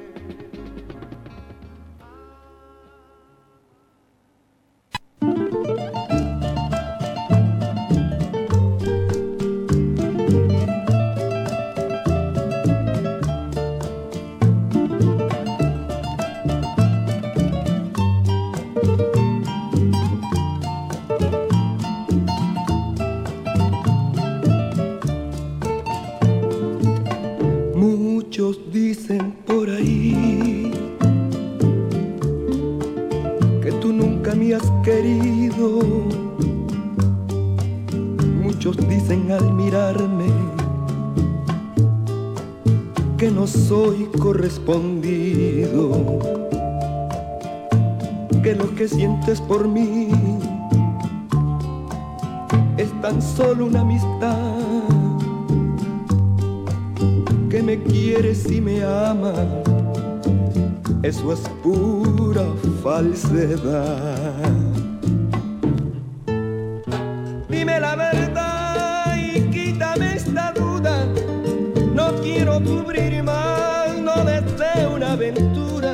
Muchos dicen por ahí que tú nunca me has querido. Muchos dicen al mirarme que no soy correspondido, que lo que sientes por mí es tan solo una amistad, que me quieres y me amas, eso es pura falsedad. Dime la verdad y quítame esta duda, no quiero cubrir más, no deseo una aventura.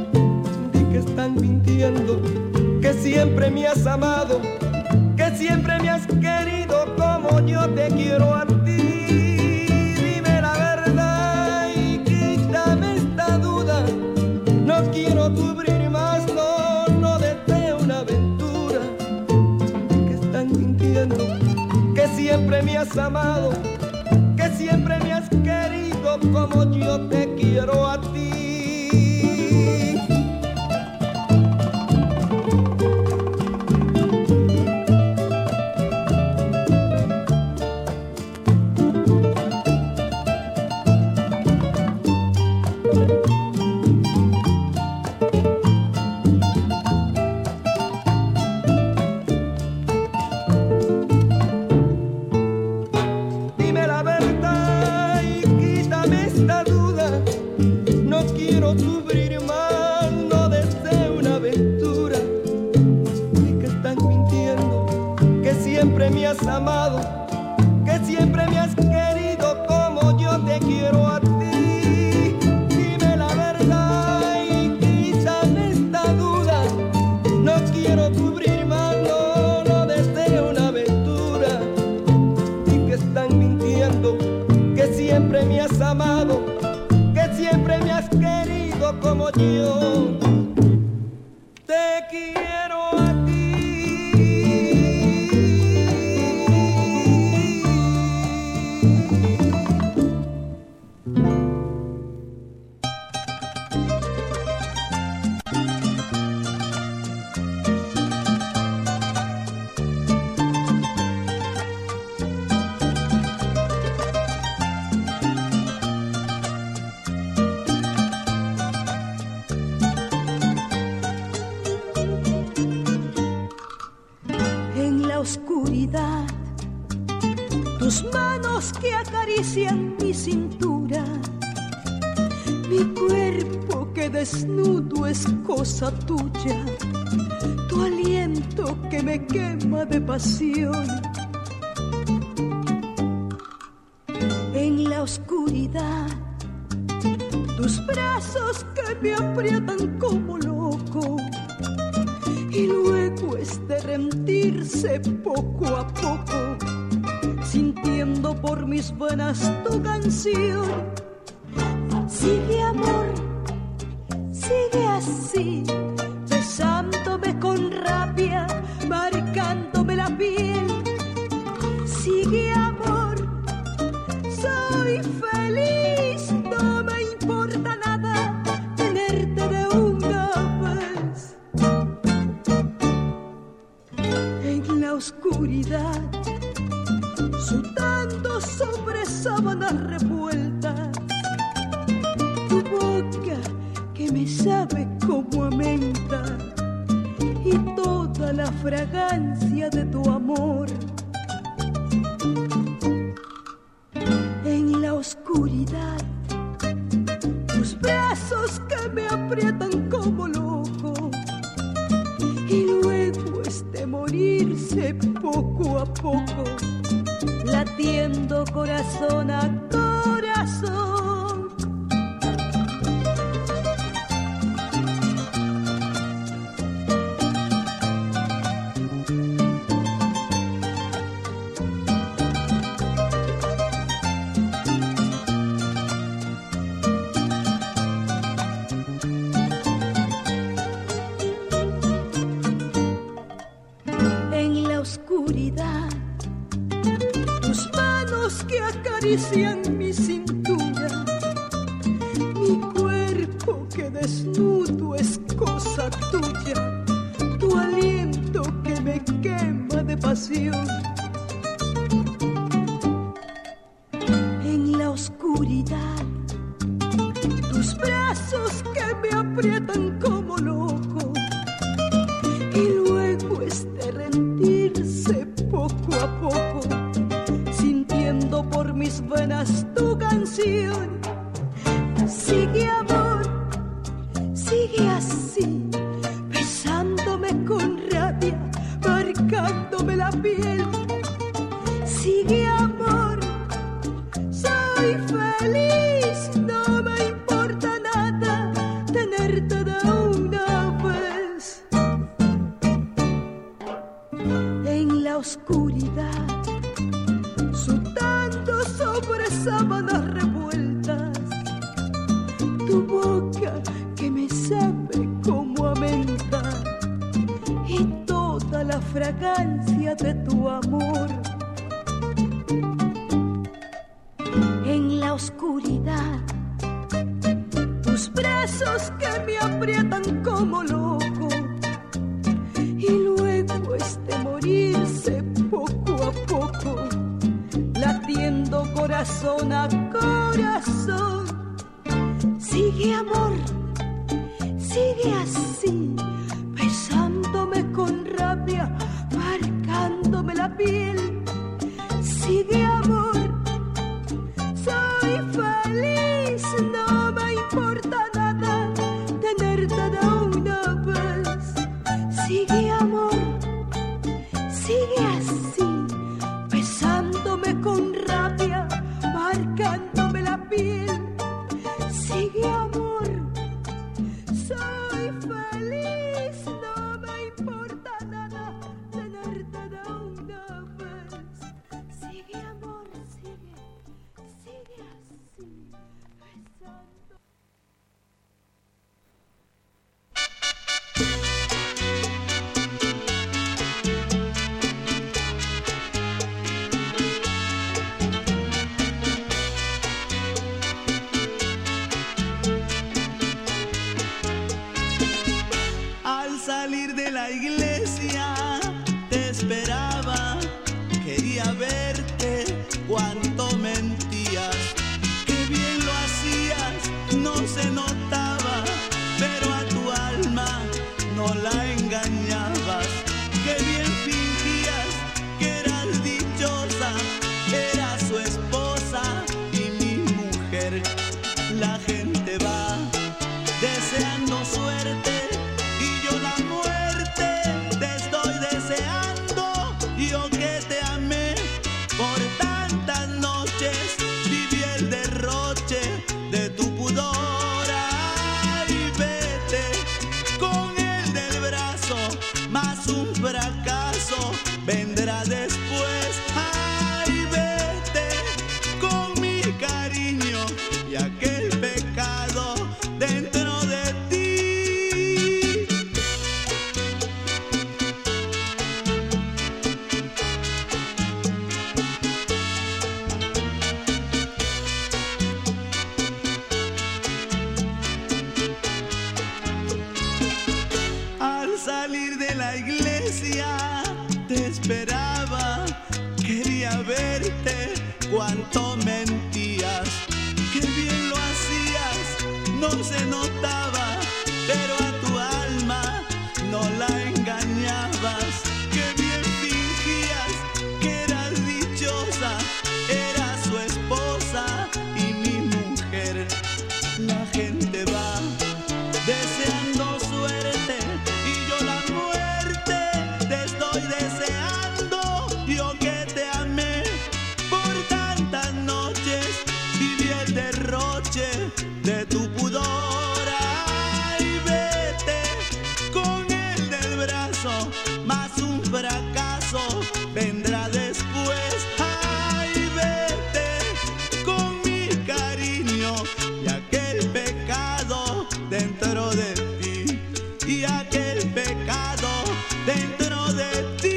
Di que están mintiendo, que siempre me has amado, que siempre yo te quiero a ti. Dime la verdad y quítame esta duda. No quiero cubrir más, no, no deseo una aventura. Que están mintiendo, que siempre me has amado, que siempre me has querido como yo te quiero a ti. Amado, que siempre me has querido como yo te quiero a ti. Dime la verdad y quítame esta duda. No quiero cubrir más, no, no deseo una aventura. Y que están mintiendo, que siempre me has amado, que siempre me has querido como yo te quiero a ti. Tus manos que acarician mi cintura, mi cuerpo que desnudo es cosa tuya, tu aliento que me quema de pasión. En la oscuridad, tus brazos que me aprietan como loco, y luego es derretirse poco a poco, sintiendo por mis venas tu canción. Sigue amor, sigue así, besándome con rabia, marcándome la piel. Sigue amor, soy feliz, no me importa nada tenerte de una vez. En la oscuridad, sudando sobre sábanas revueltas, tu boca que me sabe como a menta y toda la fragancia de tu amor. En la oscuridad, tus brazos que me aprietan como loco, y luego es de morirse poco a poco, latiendo corazón a corazón. En la oscuridad, tus manos que acarician mi cintura, mi cuerpo que desnudo es cosa tuya, tu aliento que me quema de pasión. En la oscuridad, tus brazos que me aprietan como loco, y luego es derretirse poco a poco, sintiendo por mis venas tu canción. Sigue amor, sigue así, besándome con rabia, marcándome la piel. Sigue amor, soy feliz, no me importa nada tenerte de una vez. En la oscuridad, sábanas revueltas, tu boca que me sabe como a menta y toda la fragancia de tu amor. En la oscuridad, tus brazos que me aprietan como loco y luego este morirse poco a poco, latiendo corazón a corazón. Sigue amor, sigue así, besándome con rabia, marcándome la piel. Sigue amor, soy feliz, no me importa nada tenerte de una vez. Sigue amor, sigue así, besándome con rabia, marcándome la piel. Sigue amor, soy feliz, no me importa nada tenerte de una vez. Sigue amor, sigue, sigue así, besando. Al salir de la iglesia te esperaba, quería verte, cuánto mentías, qué bien lo hacías, no se notaba, pero a tu alma no la engañabas, qué bien fingías que eras dichosa, era su esposa y mi mujer. La gente va deseando suerte y yo la muerte te estoy deseando. Yo que te amé por tantas noches, viví el derroche de tu pudor. Ay, vete con el del brazo, más un fracaso vendrá después. Ay, vete con mi cariño y aquel pecado dentro de ti. Al salir de la iglesia te esperaba, quería verte, cuánto mentías, qué bien lo hacías, no se notaba, pero a tu alma no la engañabas, qué bien fingías que eras dichosa, era su esposa y mi mujer. La gente va deseando suerte y yo la muerte te estoy deseando. Yo que te amé por tantas noches, viví el derroche de tu pudor. Ay, vete con el del brazo, más un fracaso vendrá después. Ay, vete con mi cariño y aquel pecado dentro de ti, y aquel pecado dentro de ti.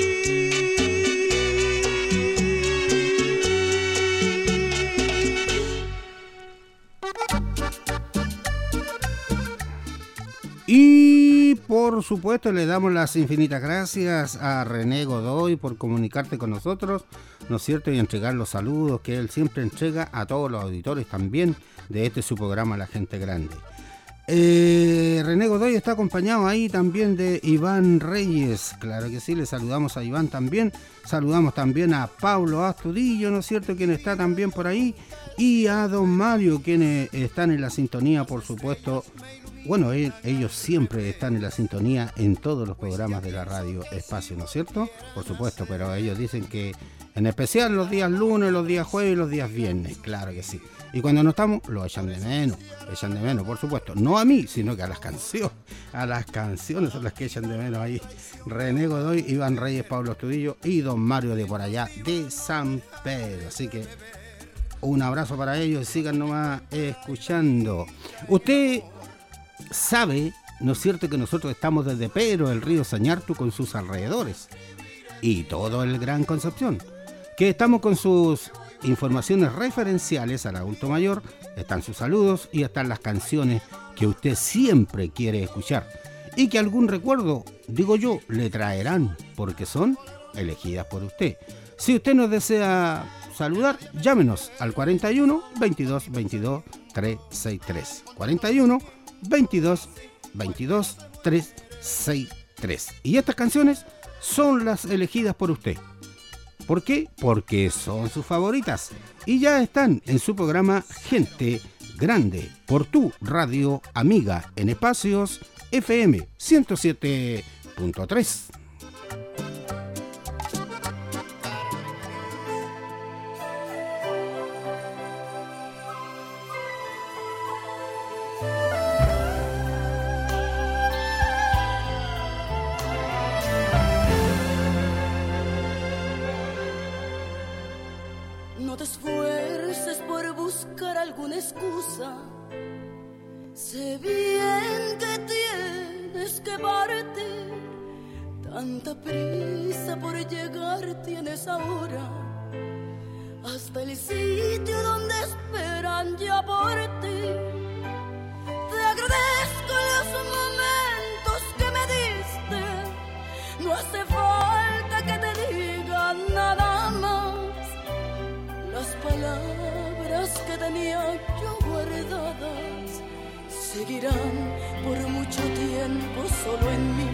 Y por supuesto le damos las infinitas gracias a René Godoy por comunicarte con nosotros, ¿no es cierto? Y entregar los saludos que él siempre entrega a todos los auditores también de este su programa La Gente Grande. Eh, René Godoy está acompañado ahí también de Iván Reyes, claro que sí, le saludamos a Iván también, saludamos también a Pablo Astudillo, ¿no es cierto?, quien está también por ahí, y a don Mario, quienes están en la sintonía, por supuesto. Bueno, él, ellos siempre están en la sintonía en todos los programas de la radio Espacio, ¿no es cierto? Por supuesto, pero ellos dicen que en especial los días lunes, los días jueves y los días viernes, claro que sí. Y cuando no estamos, lo echan de menos, echan de menos, por supuesto. No a mí, sino que a las canciones, a las canciones son las que echan de menos ahí. René Godoy, Iván Reyes, Pablo Estudillo y don Mario de por allá de San Pedro. Así que Un abrazo para ellos y sigan nomás escuchando. Usted sabe, ¿no es cierto?, que nosotros estamos desde Pedro, el río Sañartu con sus alrededores y todo el Gran Concepción, que estamos con sus informaciones referenciales al adulto mayor, están sus saludos y están las canciones que usted siempre quiere escuchar y que algún recuerdo, digo yo, le traerán porque son elegidas por usted. Si usted nos desea saludar, llámenos al cuarenta y uno, veintidós, veintidós, trescientos sesenta y tres. cuarenta y uno, veintidós, veintidós, trescientos sesenta y tres. Y estas canciones son las elegidas por usted. ¿Por qué? Porque son sus favoritas y ya están en su programa Gente Grande por tu radio amiga en Espacios F M ciento siete punto tres. No te esfuerces por buscar alguna excusa. Sé bien que tienes que partir. Tanta prisa por llegar tienes ahora. Hasta el sitio donde esperan ya por ti. Te agradezco los momentos que me diste. No hace falta que te diga nada más. Las palabras que tenía yo guardadas seguirán por mucho tiempo solo en mí.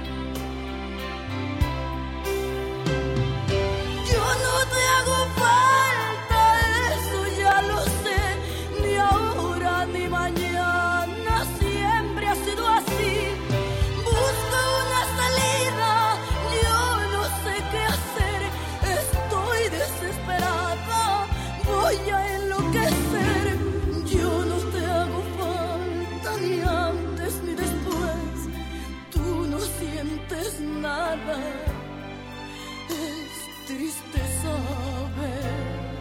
Yo no te hago falta, eso ya lo sé, ni ahora ni mañana, siempre ha sido así. Busco una salida, yo no sé qué hacer, estoy desesperada. Voy a enloquecer, yo no te hago falta ni antes ni después, tú no sientes nada, es triste saber.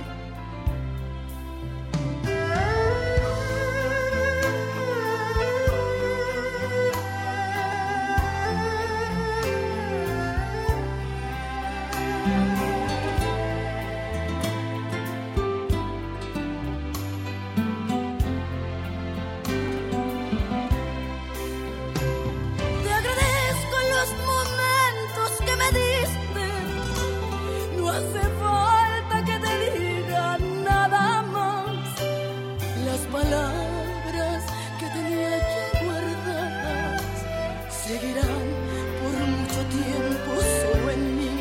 No hace falta que te diga nada más. Las palabras que tenía ya guardadas seguirán por mucho tiempo solo en mí.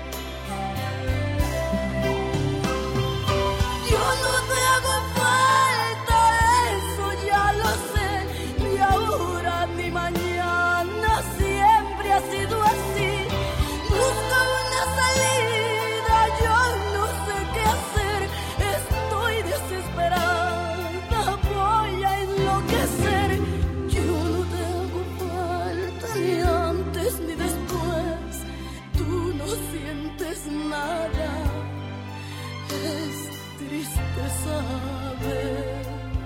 Yo no te hago falta, eso ya lo sé, ni ahora ni mañana, siempre ha sido así. Busco una salida, yo no sé qué hacer, estoy desesperada, voy a enloquecer. Yo no te hago falta ni antes ni después, tú no sientes nada, es triste saber.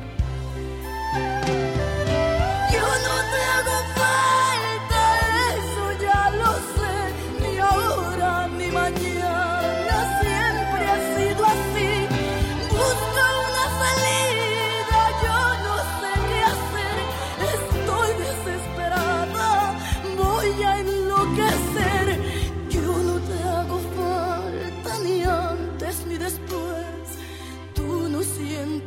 Yo no te hago falta, eso ya lo sé, ni ahora ni mañana, siempre ha sido así. Busco una salida, yo no sé qué hacer, estoy desesperada, voy a enloquecer. Yo no te hago falta ni antes ni después, tú no sientes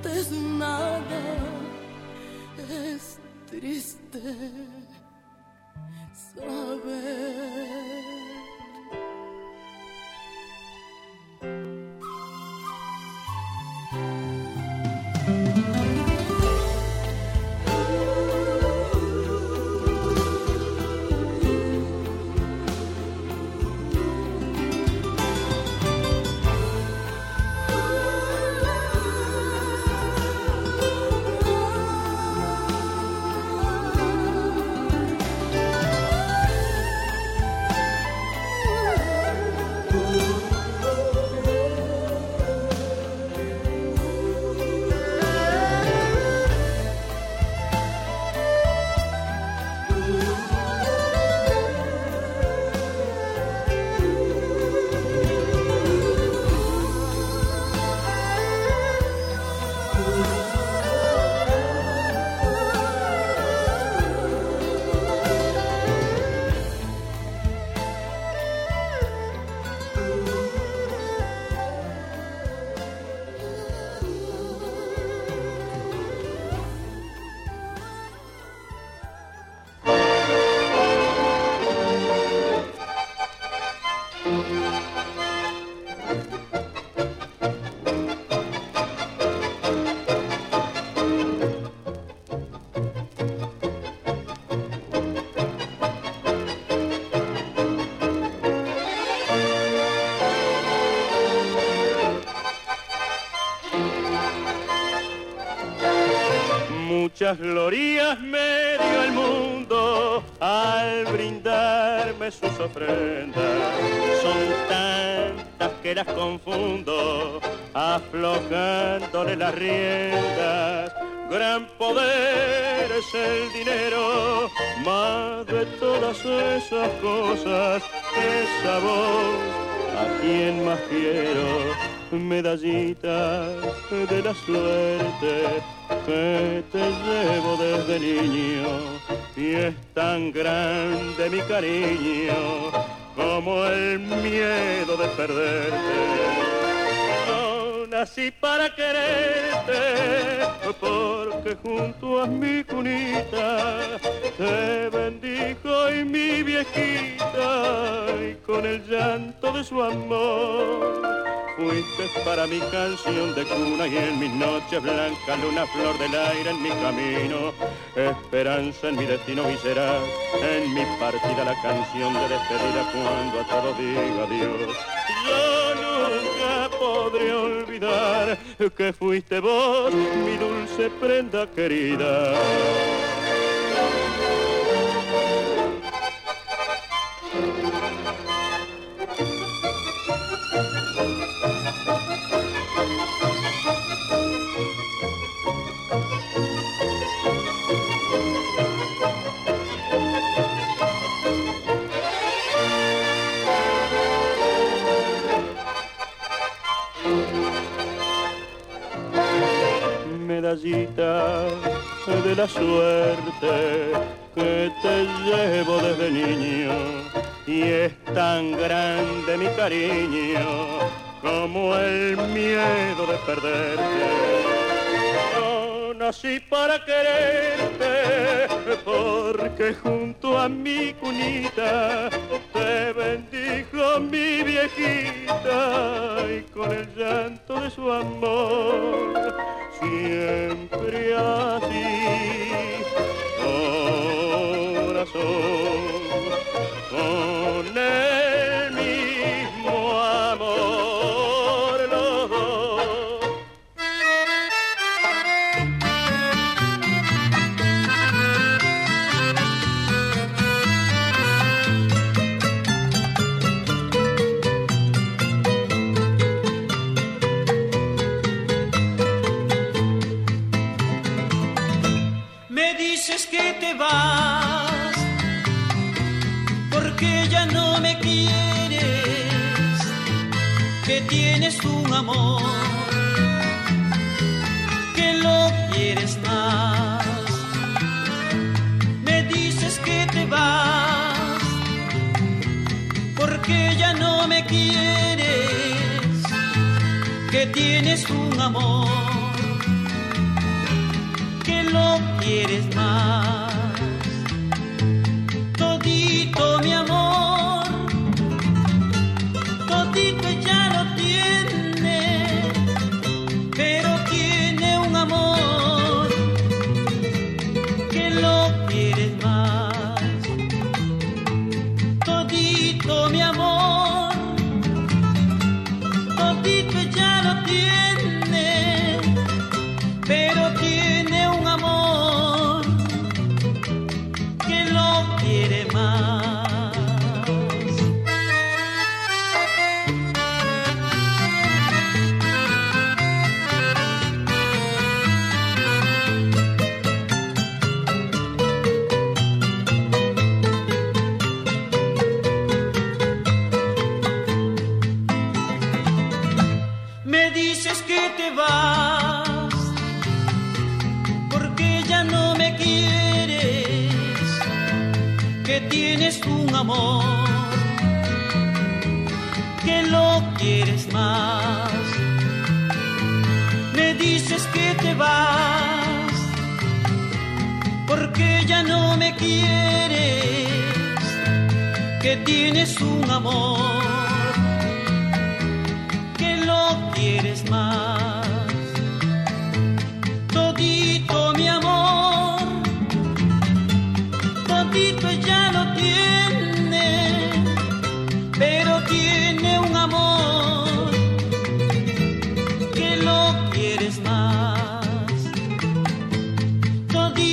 muchas glorias me dio el mundo al brindarme sus ofrendas. Son tantas que las confundo, aflojándole las riendas. Gran poder es el dinero, más de todas esas cosas, esa voz, a quien más quiero. Medallita de la suerte que te llevo desde niño, y es tan grande mi cariño como el miedo de perderte. No nací para quererte, porque junto a mi cunita te bendijo y mi viejita, y con el llanto de su amor fuiste para mi canción de cuna, y en mis noches blancas luna, flor del aire en mi camino, esperanza en mi destino, y será en mi partida la canción de despedida cuando a todos diga adiós. Yo nunca podré olvidar que fuiste vos, mi dulce prenda querida. Medallita de la suerte que te llevo desde niño, y es tan grande mi cariño como el miedo de perderte. No nací para quererte, porque junto a mi cunita te bendijo mi viejita, y con el llanto de su amor siempre así, corazón, con el mismo amor los dos. Que te vas porque ya no me quieres, que tienes un amor, que lo quieres más. Me dices que te vas porque ya no me quieres, que tienes un amor, que lo quieres más. Todito mi amor, todito ya lo tiene, pero tiene un amor que lo quieres más. Todito mi amor, todito ya lo tiene, pero tiene un amor que lo quiere más. Me dices que te vas porque ya no me quieres, que tienes un amor, que lo quieres más. Me dices que te vas porque ya no me quieres, que tienes un amor, que lo quieres más. Todito mi amor, todito ya lo tiene, pero tiene un amor que lo quieres más. Todito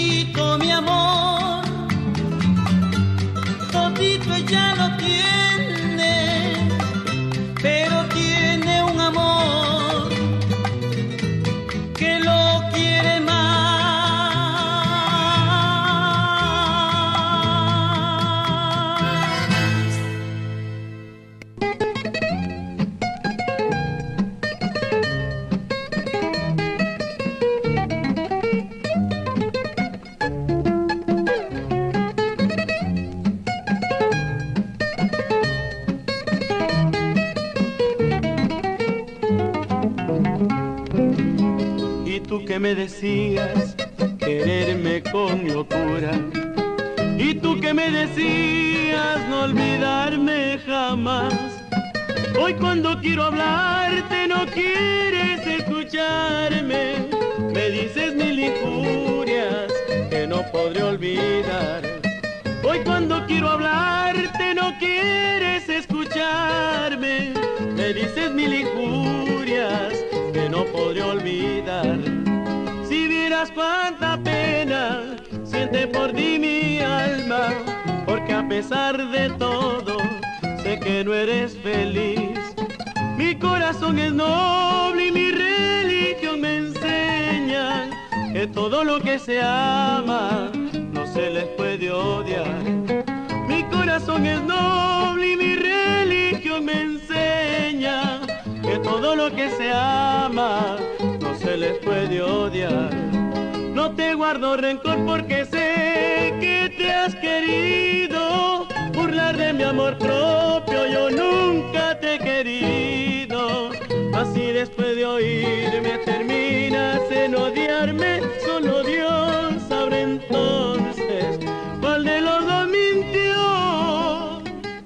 tú que me decías quererme con locura, y tú que me decías no olvidarme jamás. Hoy cuando quiero hablarte no quieres escucharme, me dices mil injurias que no podré olvidar. Hoy cuando quiero hablarte no quieres escucharme, me dices mil injurias que no podré olvidar. Si vieras cuánta pena siente por ti mi alma, porque a pesar de todo sé que no eres feliz. Mi corazón es noble y mi religión me enseña que todo lo que se ama no se les puede odiar. Mi corazón es noble y mi religión me enseña que todo lo que se ama no se les puede odiar. No te guardo rencor porque sé que te has querido burlar de mi amor propio, yo nunca te he querido. Así después de oírme terminas en odiarme, solo Dios sabrá entonces cuál de los dos mintió.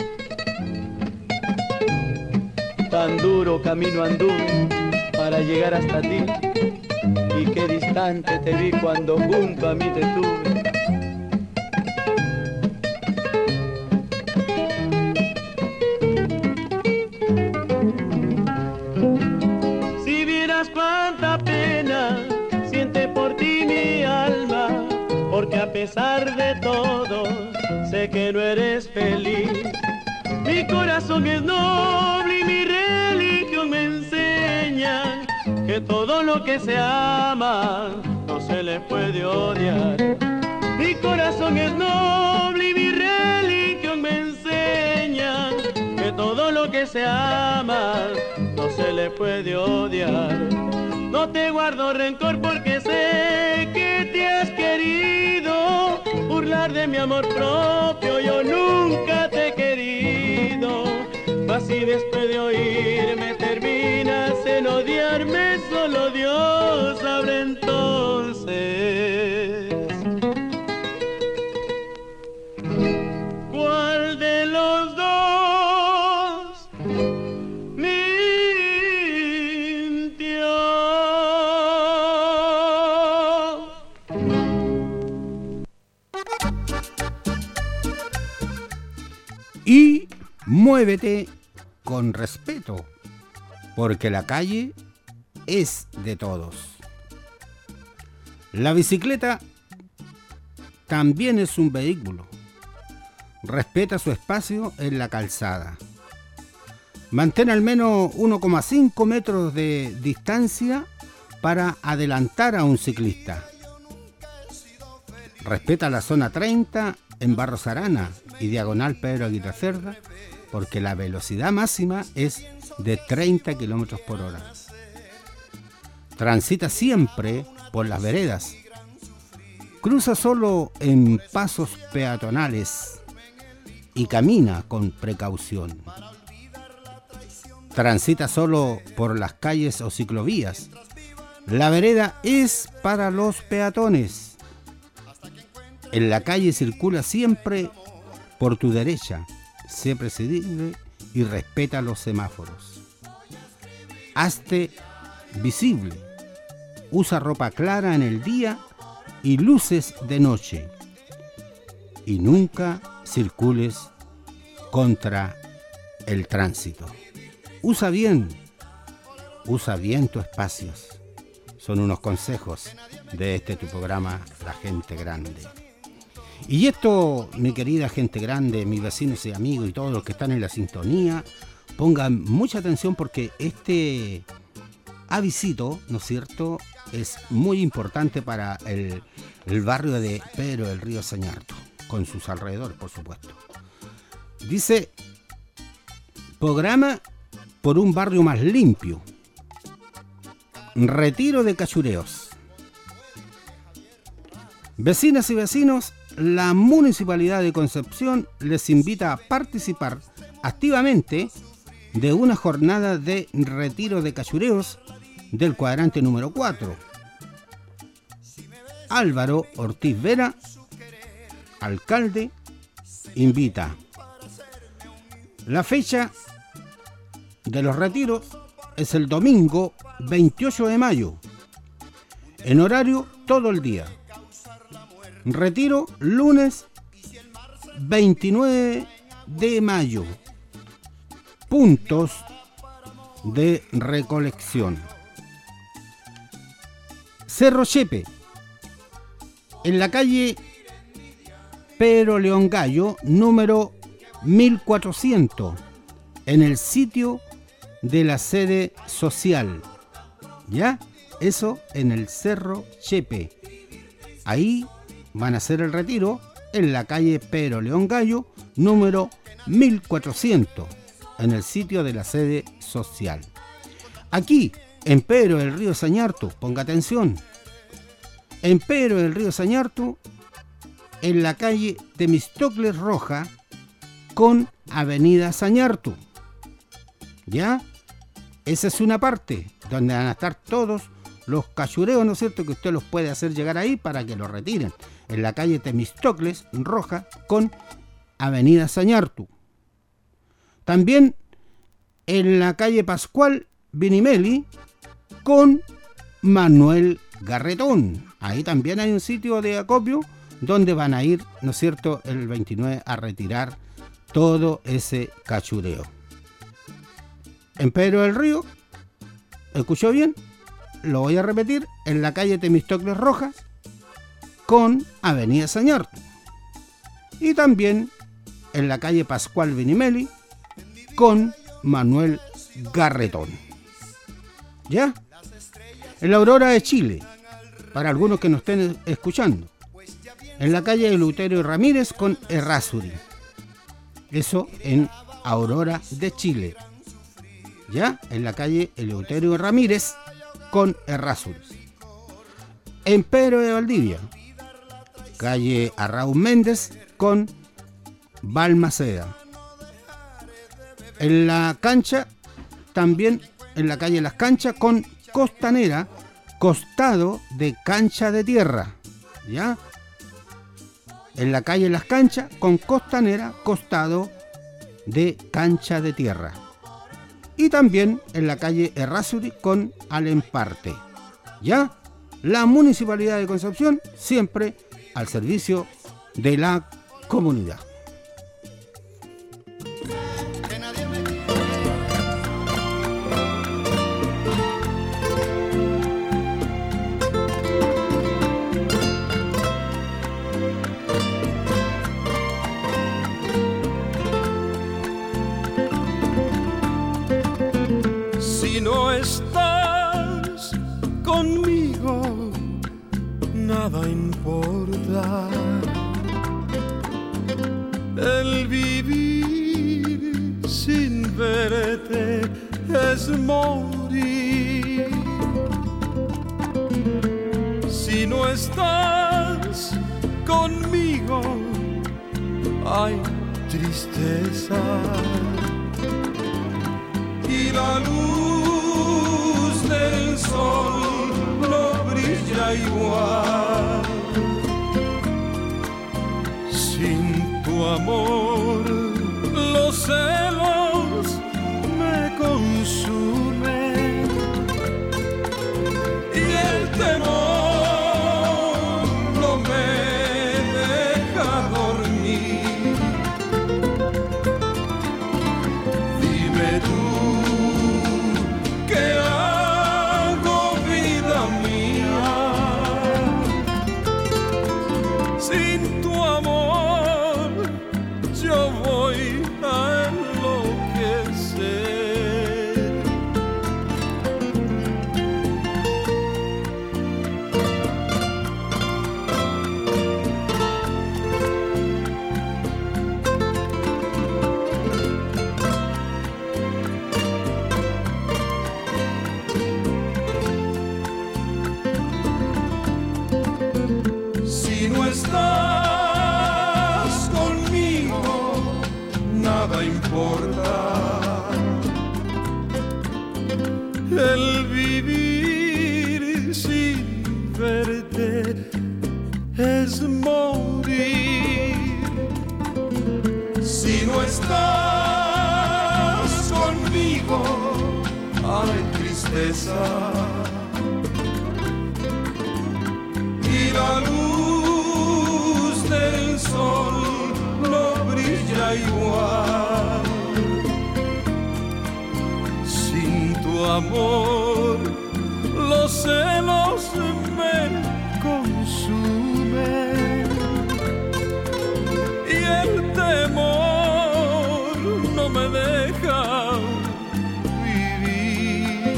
Tan duro camino anduve para llegar hasta ti, y qué distante te vi cuando junto a mí te tuve. Si vieras cuánta pena siente por ti mi alma, porque a pesar de todo sé que no eres feliz. Mi corazón es noble y mi religión me enseña que todo lo que se ama no se le puede odiar. Mi corazón es noble y mi religión me enseña que todo lo que se ama no se le puede odiar. No te guardo rencor porque sé que te has querido burlar de mi amor propio, yo nunca te he querido. Así después de oírme terminas en odiarme, solo Dios sabrá entonces cuál de los dos mintió. Y muévete con respeto, porque la calle es de todos. La bicicleta también es un vehículo. Respeta su espacio en la calzada. Mantén al menos uno coma cinco metros de distancia para adelantar a un ciclista. Respeta la zona treinta en Barros Arana y diagonal Pedro Aguirre Cerda, porque la velocidad máxima es de treinta kilómetros por hora. Transita siempre por las veredas. Cruza solo en pasos peatonales y camina con precaución. Transita solo por las calles o ciclovías. La vereda es para los peatones. En la calle circula siempre por tu derecha. Sé previsible y respeta los semáforos. Hazte visible. Usa ropa clara en el día y luces de noche. Y nunca circules contra el tránsito. Usa bien, usa bien tus espacios. Son unos consejos de este tu programa, La Gente Grande. Y esto, mi querida gente grande, mis vecinos y amigos y todos los que están en la sintonía, pongan mucha atención porque este avisito, ¿no es cierto?, es muy importante para el, el barrio de Pedro del Río Sañarto, con sus alrededores, por supuesto. Dice, programa por un barrio más limpio. Retiro de cachureos. Vecinas y vecinos, la Municipalidad de Concepción les invita a participar activamente de una jornada de retiro de cachureos del cuadrante número cuatro, Álvaro Ortiz Vera, alcalde, invita. La fecha de los retiros es el domingo veintiocho de mayo, en horario todo el día. Retiro lunes veintinueve de mayo. Puntos de recolección. Cerro Chepe, en la calle Pedro León Gallo, número mil cuatrocientos, en el sitio de la sede social. ¿Ya? Eso en el Cerro Chepe. Ahí van a hacer el retiro en la calle Pedro León Gallo, número mil cuatrocientos, en el sitio de la sede social. Aquí, en Pedro del Río Sañartu, ponga atención, en Pedro del Río Sañartu, en la calle Temistocles Roja con avenida Sañartu. ¿Ya? Esa es una parte donde van a estar todos los cachureos, ¿no es cierto?, que usted los puede hacer llegar ahí para que los retiren. En la calle Temistocles Roja con avenida Sañartu. También en la calle Pascual Vinimeli con Manuel Garretón. Ahí también hay un sitio de acopio donde van a ir, ¿no es cierto?, el veintinueve a retirar todo ese cachureo. En Pedro del Río, ¿escuchó bien? Lo voy a repetir, en la calle Temistocles Roja con avenida Sañartu. Y también en la calle Pascual Vinimeli con Manuel Garretón. ¿Ya? En la Aurora de Chile, para algunos que nos estén escuchando, en la calle Eleuterio Ramírez con Errázuri. Eso en Aurora de Chile. ¿Ya? En la calle Eleuterio Ramírez con Errázuri. En Pedro de Valdivia, calle Arraúz Méndez con Balmaceda. En la cancha, también en la calle Las Canchas con Costanera, costado de Cancha de Tierra. ¿Ya? En la calle Las Canchas con Costanera, costado de Cancha de Tierra. Y también en la calle Errázuri con Alemparte. ¿Ya? La Municipalidad de Concepción siempre al servicio de la comunidad. Si no estás conmigo, nada importa. El vivir sin verte es morir. Si no estás conmigo, hay tristeza. Y la luz del sol no brilla igual. Sin tu amor, los celos me consumen y el temor no me deja dormir. Dime tú, ¿qué hago, vida mía? Sin tu amor yo voy a enloquecer. Si no estás conmigo, nada importa. El vivir sin verte hay tristeza y la luz del sol no brilla igual. Sin tu amor los celos me consumen y el temor no me deja vivir.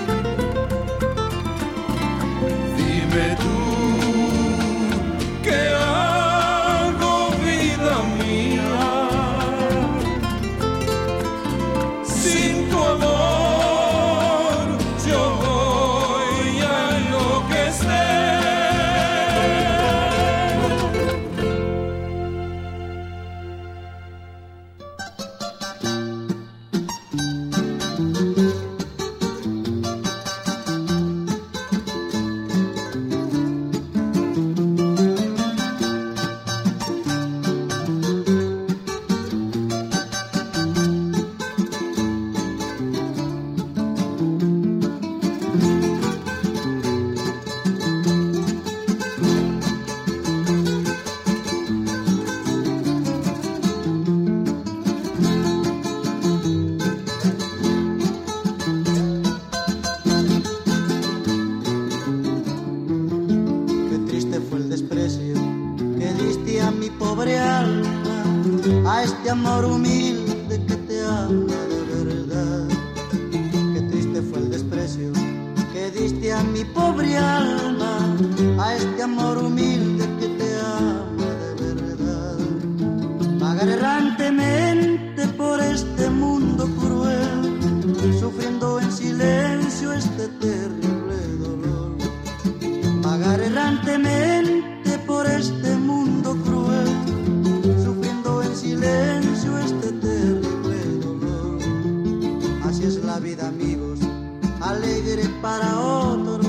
Dime tú, ¿qué hago, vida mía? Sin tu amor yo voy a enloquecer. Amor humilde que te ama de verdad. Qué triste fue el desprecio que diste a mi pobre alma, a este amor humilde que te ama de verdad. Vagar errantemente por este mundo cruel, sufriendo en silencio este terrible dolor. Vagar errantemente por este mundo cruel, sufriendo en silencio este terrible dolor. Así es la vida, amigos, alegre para otros,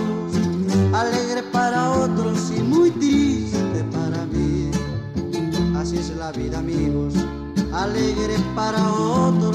alegre para otros y muy triste para mí. Así es la vida, amigos, alegre para otros,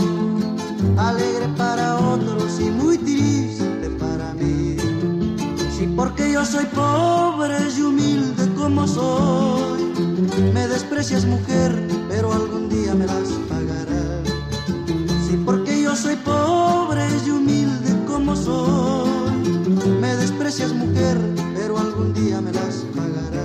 alegre para otros y muy triste para mí. Sí, porque yo soy pobre y humilde como soy, me desprecias, mujer, pero algún día me las pagarás. Sí, porque yo soy pobre y humilde como soy, me desprecias, mujer, pero algún día me las pagarás.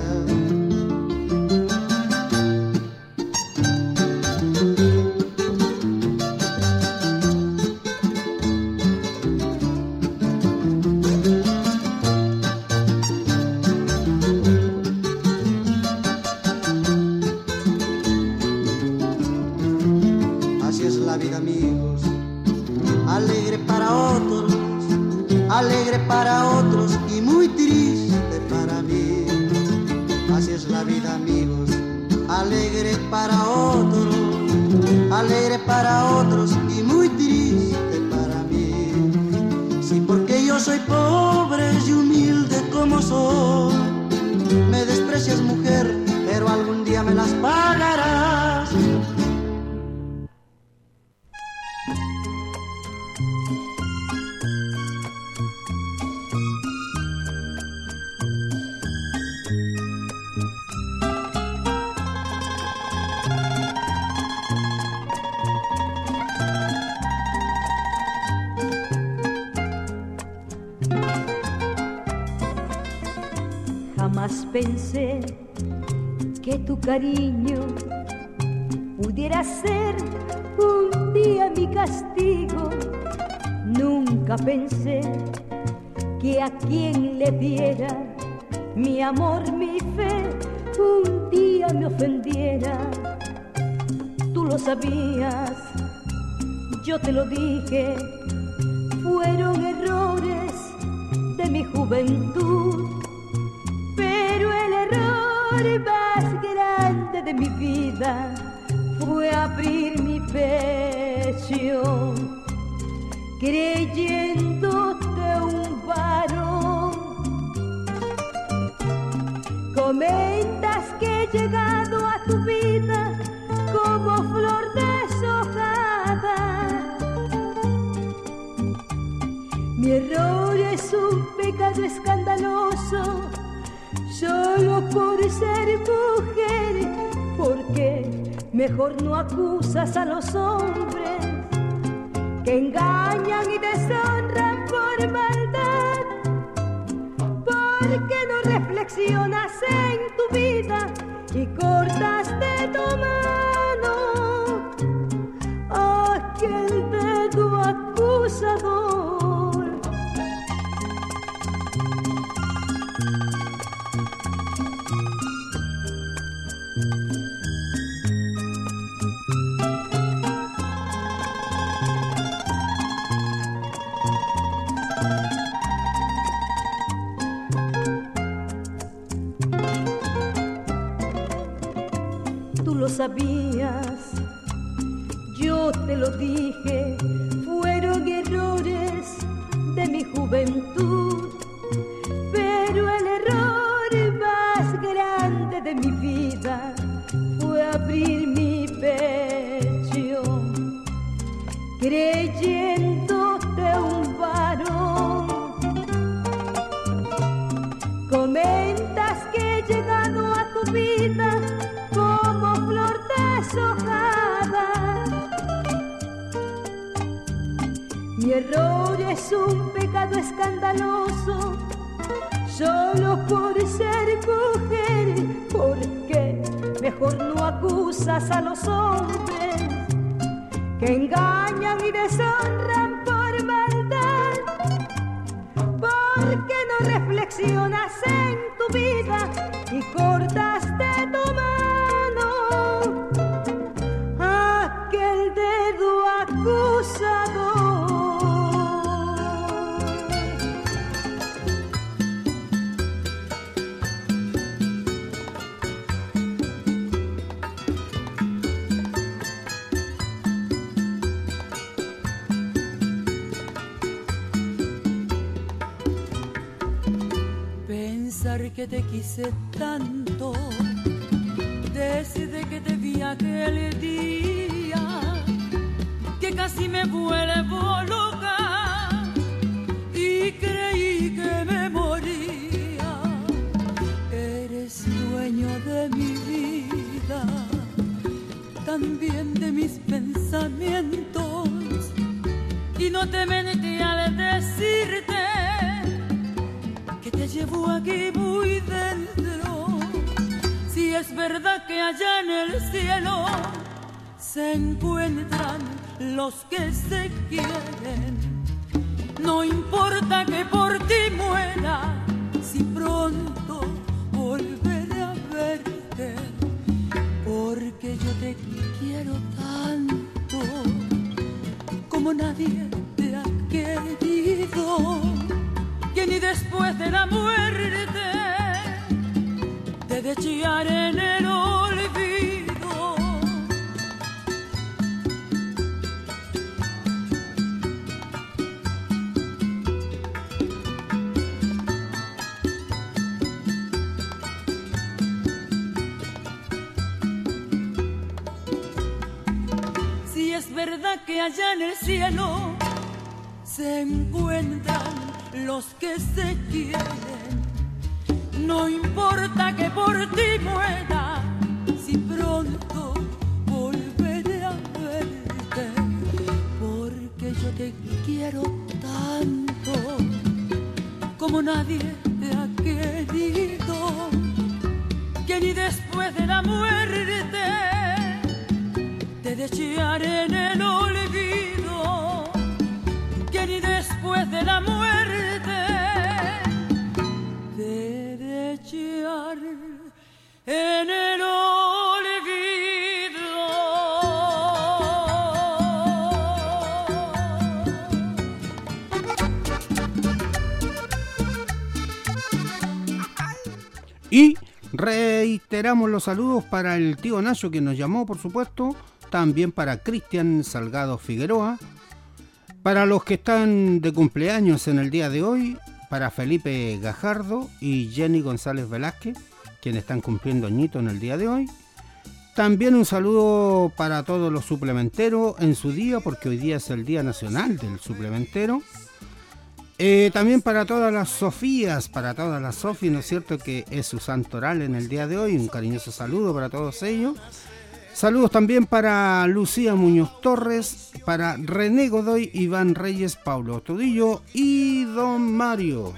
Alegre para otros y muy triste para mí. Así es la vida, amigos, alegre para otros, alegre para otros y muy triste para mí. Sí, porque yo soy pobre y humilde como soy, me desprecias, mujer, pero algún día me las pagarás. Pensé que tu cariño pudiera ser un día mi castigo. Nunca pensé que a quien le diera mi amor, mi fe, un día me ofendiera. Tú lo sabías, yo te lo dije, fueron errores de mi juventud. Pero el error más grande de mi vida fue abrir mi pecho, creyéndote un varón. Comentas que he llegado a tu vida como flor deshojada Mi error es un pecado escandaloso, solo por ser mujer. ¿Por qué mejor no acusas a los hombres que engañan y deshonran por maldad? ¿Por qué no reflexionas en tu vida y cortas de tu mano aquel dedo acusador? Sabías, yo te lo dije, fueron errores de mi juventud, pero el error más grande de mi vida fue abrir mi pecho, creyéndote un varón. Comentas que he llegado a tu vida como flor deshojada. Mi error es un pecado escandaloso, solo por ser mujer. ¿Por qué mejor no acusas a los hombres que engañan y deshonran por maldad? ¿Por qué no reflexionas en tu vida y cortas de tu mano aquel dedo acusador? Pensar que te quise tanto desde que te vi aquel día, que casi me vuelvo loca y creí que me moría. Eres dueño de mi vida, también de mis pensamientos, y no te mentí al decirte que te llevo aquí muy dentro. Si es verdad que allá en el cielo se encuentran los que se quieren, no importa que por ti muera, si pronto volveré a verte, porque yo te quiero tanto como nadie te ha querido, que ni después de la muerte te de echar en el olvido. Si es verdad que allá en el cielo se encuentran los que se quieren, no importa que por ti muera, si pronto volveré a verte, porque yo te quiero tanto como nadie te ha querido, que ni después de la muerte te de echar en el olvido, que ni después de la muerte te de echar en el olvido. Y reiteramos los saludos para el tío Nacho que nos llamó, por supuesto, también para Cristian Salgado Figueroa, para los que están de cumpleaños en el día de hoy, para Felipe Gajardo y Jenny González Velázquez, quienes están cumpliendo añito en el día de hoy. También un saludo para todos los suplementeros en su día, porque hoy día es el Día Nacional del Suplementero. Eh, también para todas las Sofías, para todas las Sofías, ¿no es cierto? Que es su santo oral en el día de hoy. Un cariñoso saludo para todos ellos. Saludos también para Lucía Muñoz Torres, para René Godoy, Iván Reyes, Paulo Tudillo y Don Mario.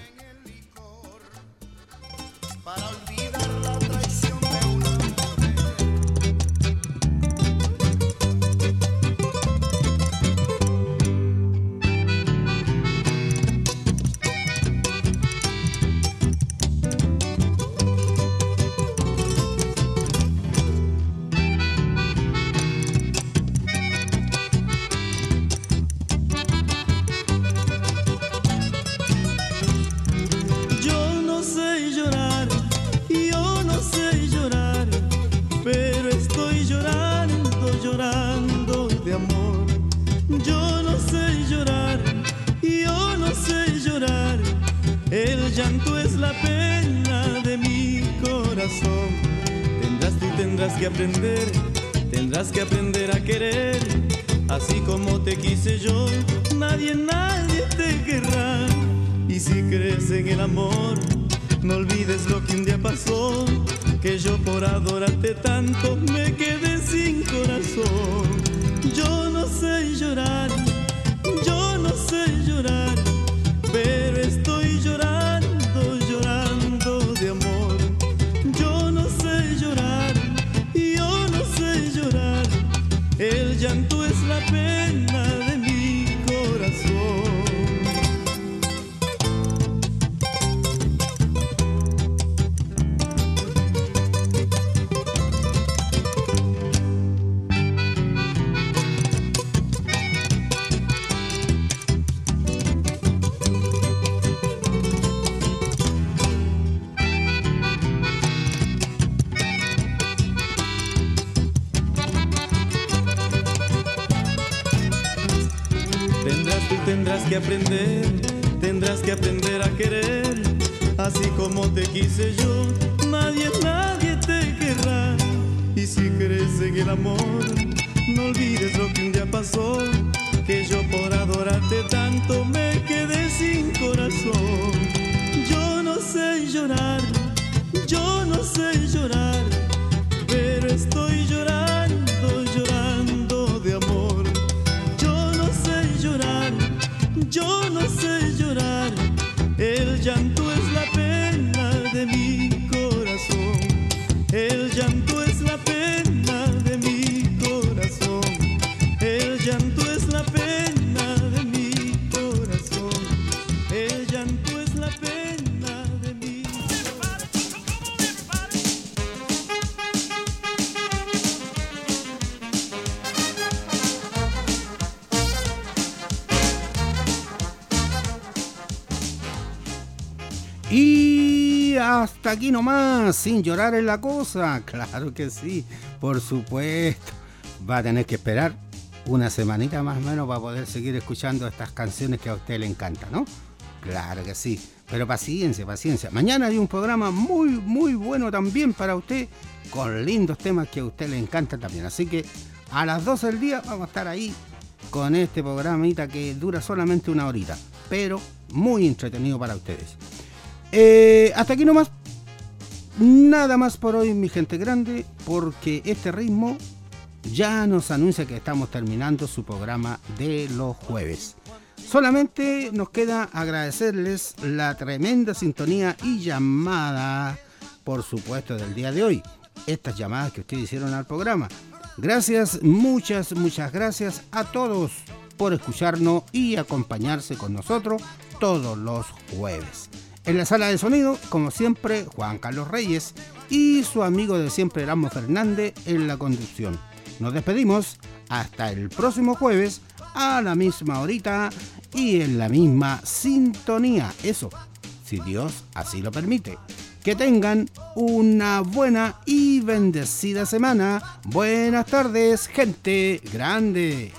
Tendrás que aprender, tendrás que aprender a querer, así como te quise yo, nadie, nadie te querrá. Y si crees en el amor, no olvides lo que un día pasó, que yo por adorarte tanto me quedé sin corazón. Yo no sé llorar, yo no sé llorar, pero estoy llorando, llorando de amor. Yo no sé llorar, yo no sé llorar, el llanto es la pena de mi corazón. Tendrás que aprender, tendrás que aprender a querer, así como te quise yo, nadie, nadie te querrá. Y si crees en el amor, no olvides lo que un día pasó, que yo por adorarte tanto me quedé sin corazón. Yo no sé llorar, yo no sé llorar, pero estoy llorando, llorando de amor. Yo no sé llorar, yo no sé llorar, el llanto es la pena de mi corazón. El llanto es la pena de mi corazón. El llanto es la pena de mi corazón. El llanto es la pena de mi Y hasta aquí nomás, sin llorar en la cosa. Claro que sí, por supuesto. Va a tener que esperar una semanita más o menos para poder seguir escuchando estas canciones que a usted le encantan, ¿no? Claro que sí, pero paciencia, paciencia. Mañana hay un programa muy, muy bueno también para usted, con lindos temas que a usted le encantan también. Así que a las doce del día vamos a estar ahí con este programita que dura solamente una horita, pero muy entretenido para ustedes. Eh, hasta aquí nomás, nada más por hoy, mi gente grande, porque este ritmo ya nos anuncia que estamos terminando su programa de los jueves. Solamente nos queda agradecerles la tremenda sintonía y llamada, por supuesto, del día de hoy. Estas llamadas que ustedes hicieron al programa. Gracias, muchas, muchas gracias a todos por escucharnos y acompañarse con nosotros todos los jueves. En la sala de sonido, como siempre, Juan Carlos Reyes y su amigo de siempre, Erasmo Fernández, en la conducción. Nos despedimos hasta el próximo jueves a la misma horita y en la misma sintonía. Eso, si Dios así lo permite. Que tengan una buena y bendecida semana. Buenas tardes, gente grande.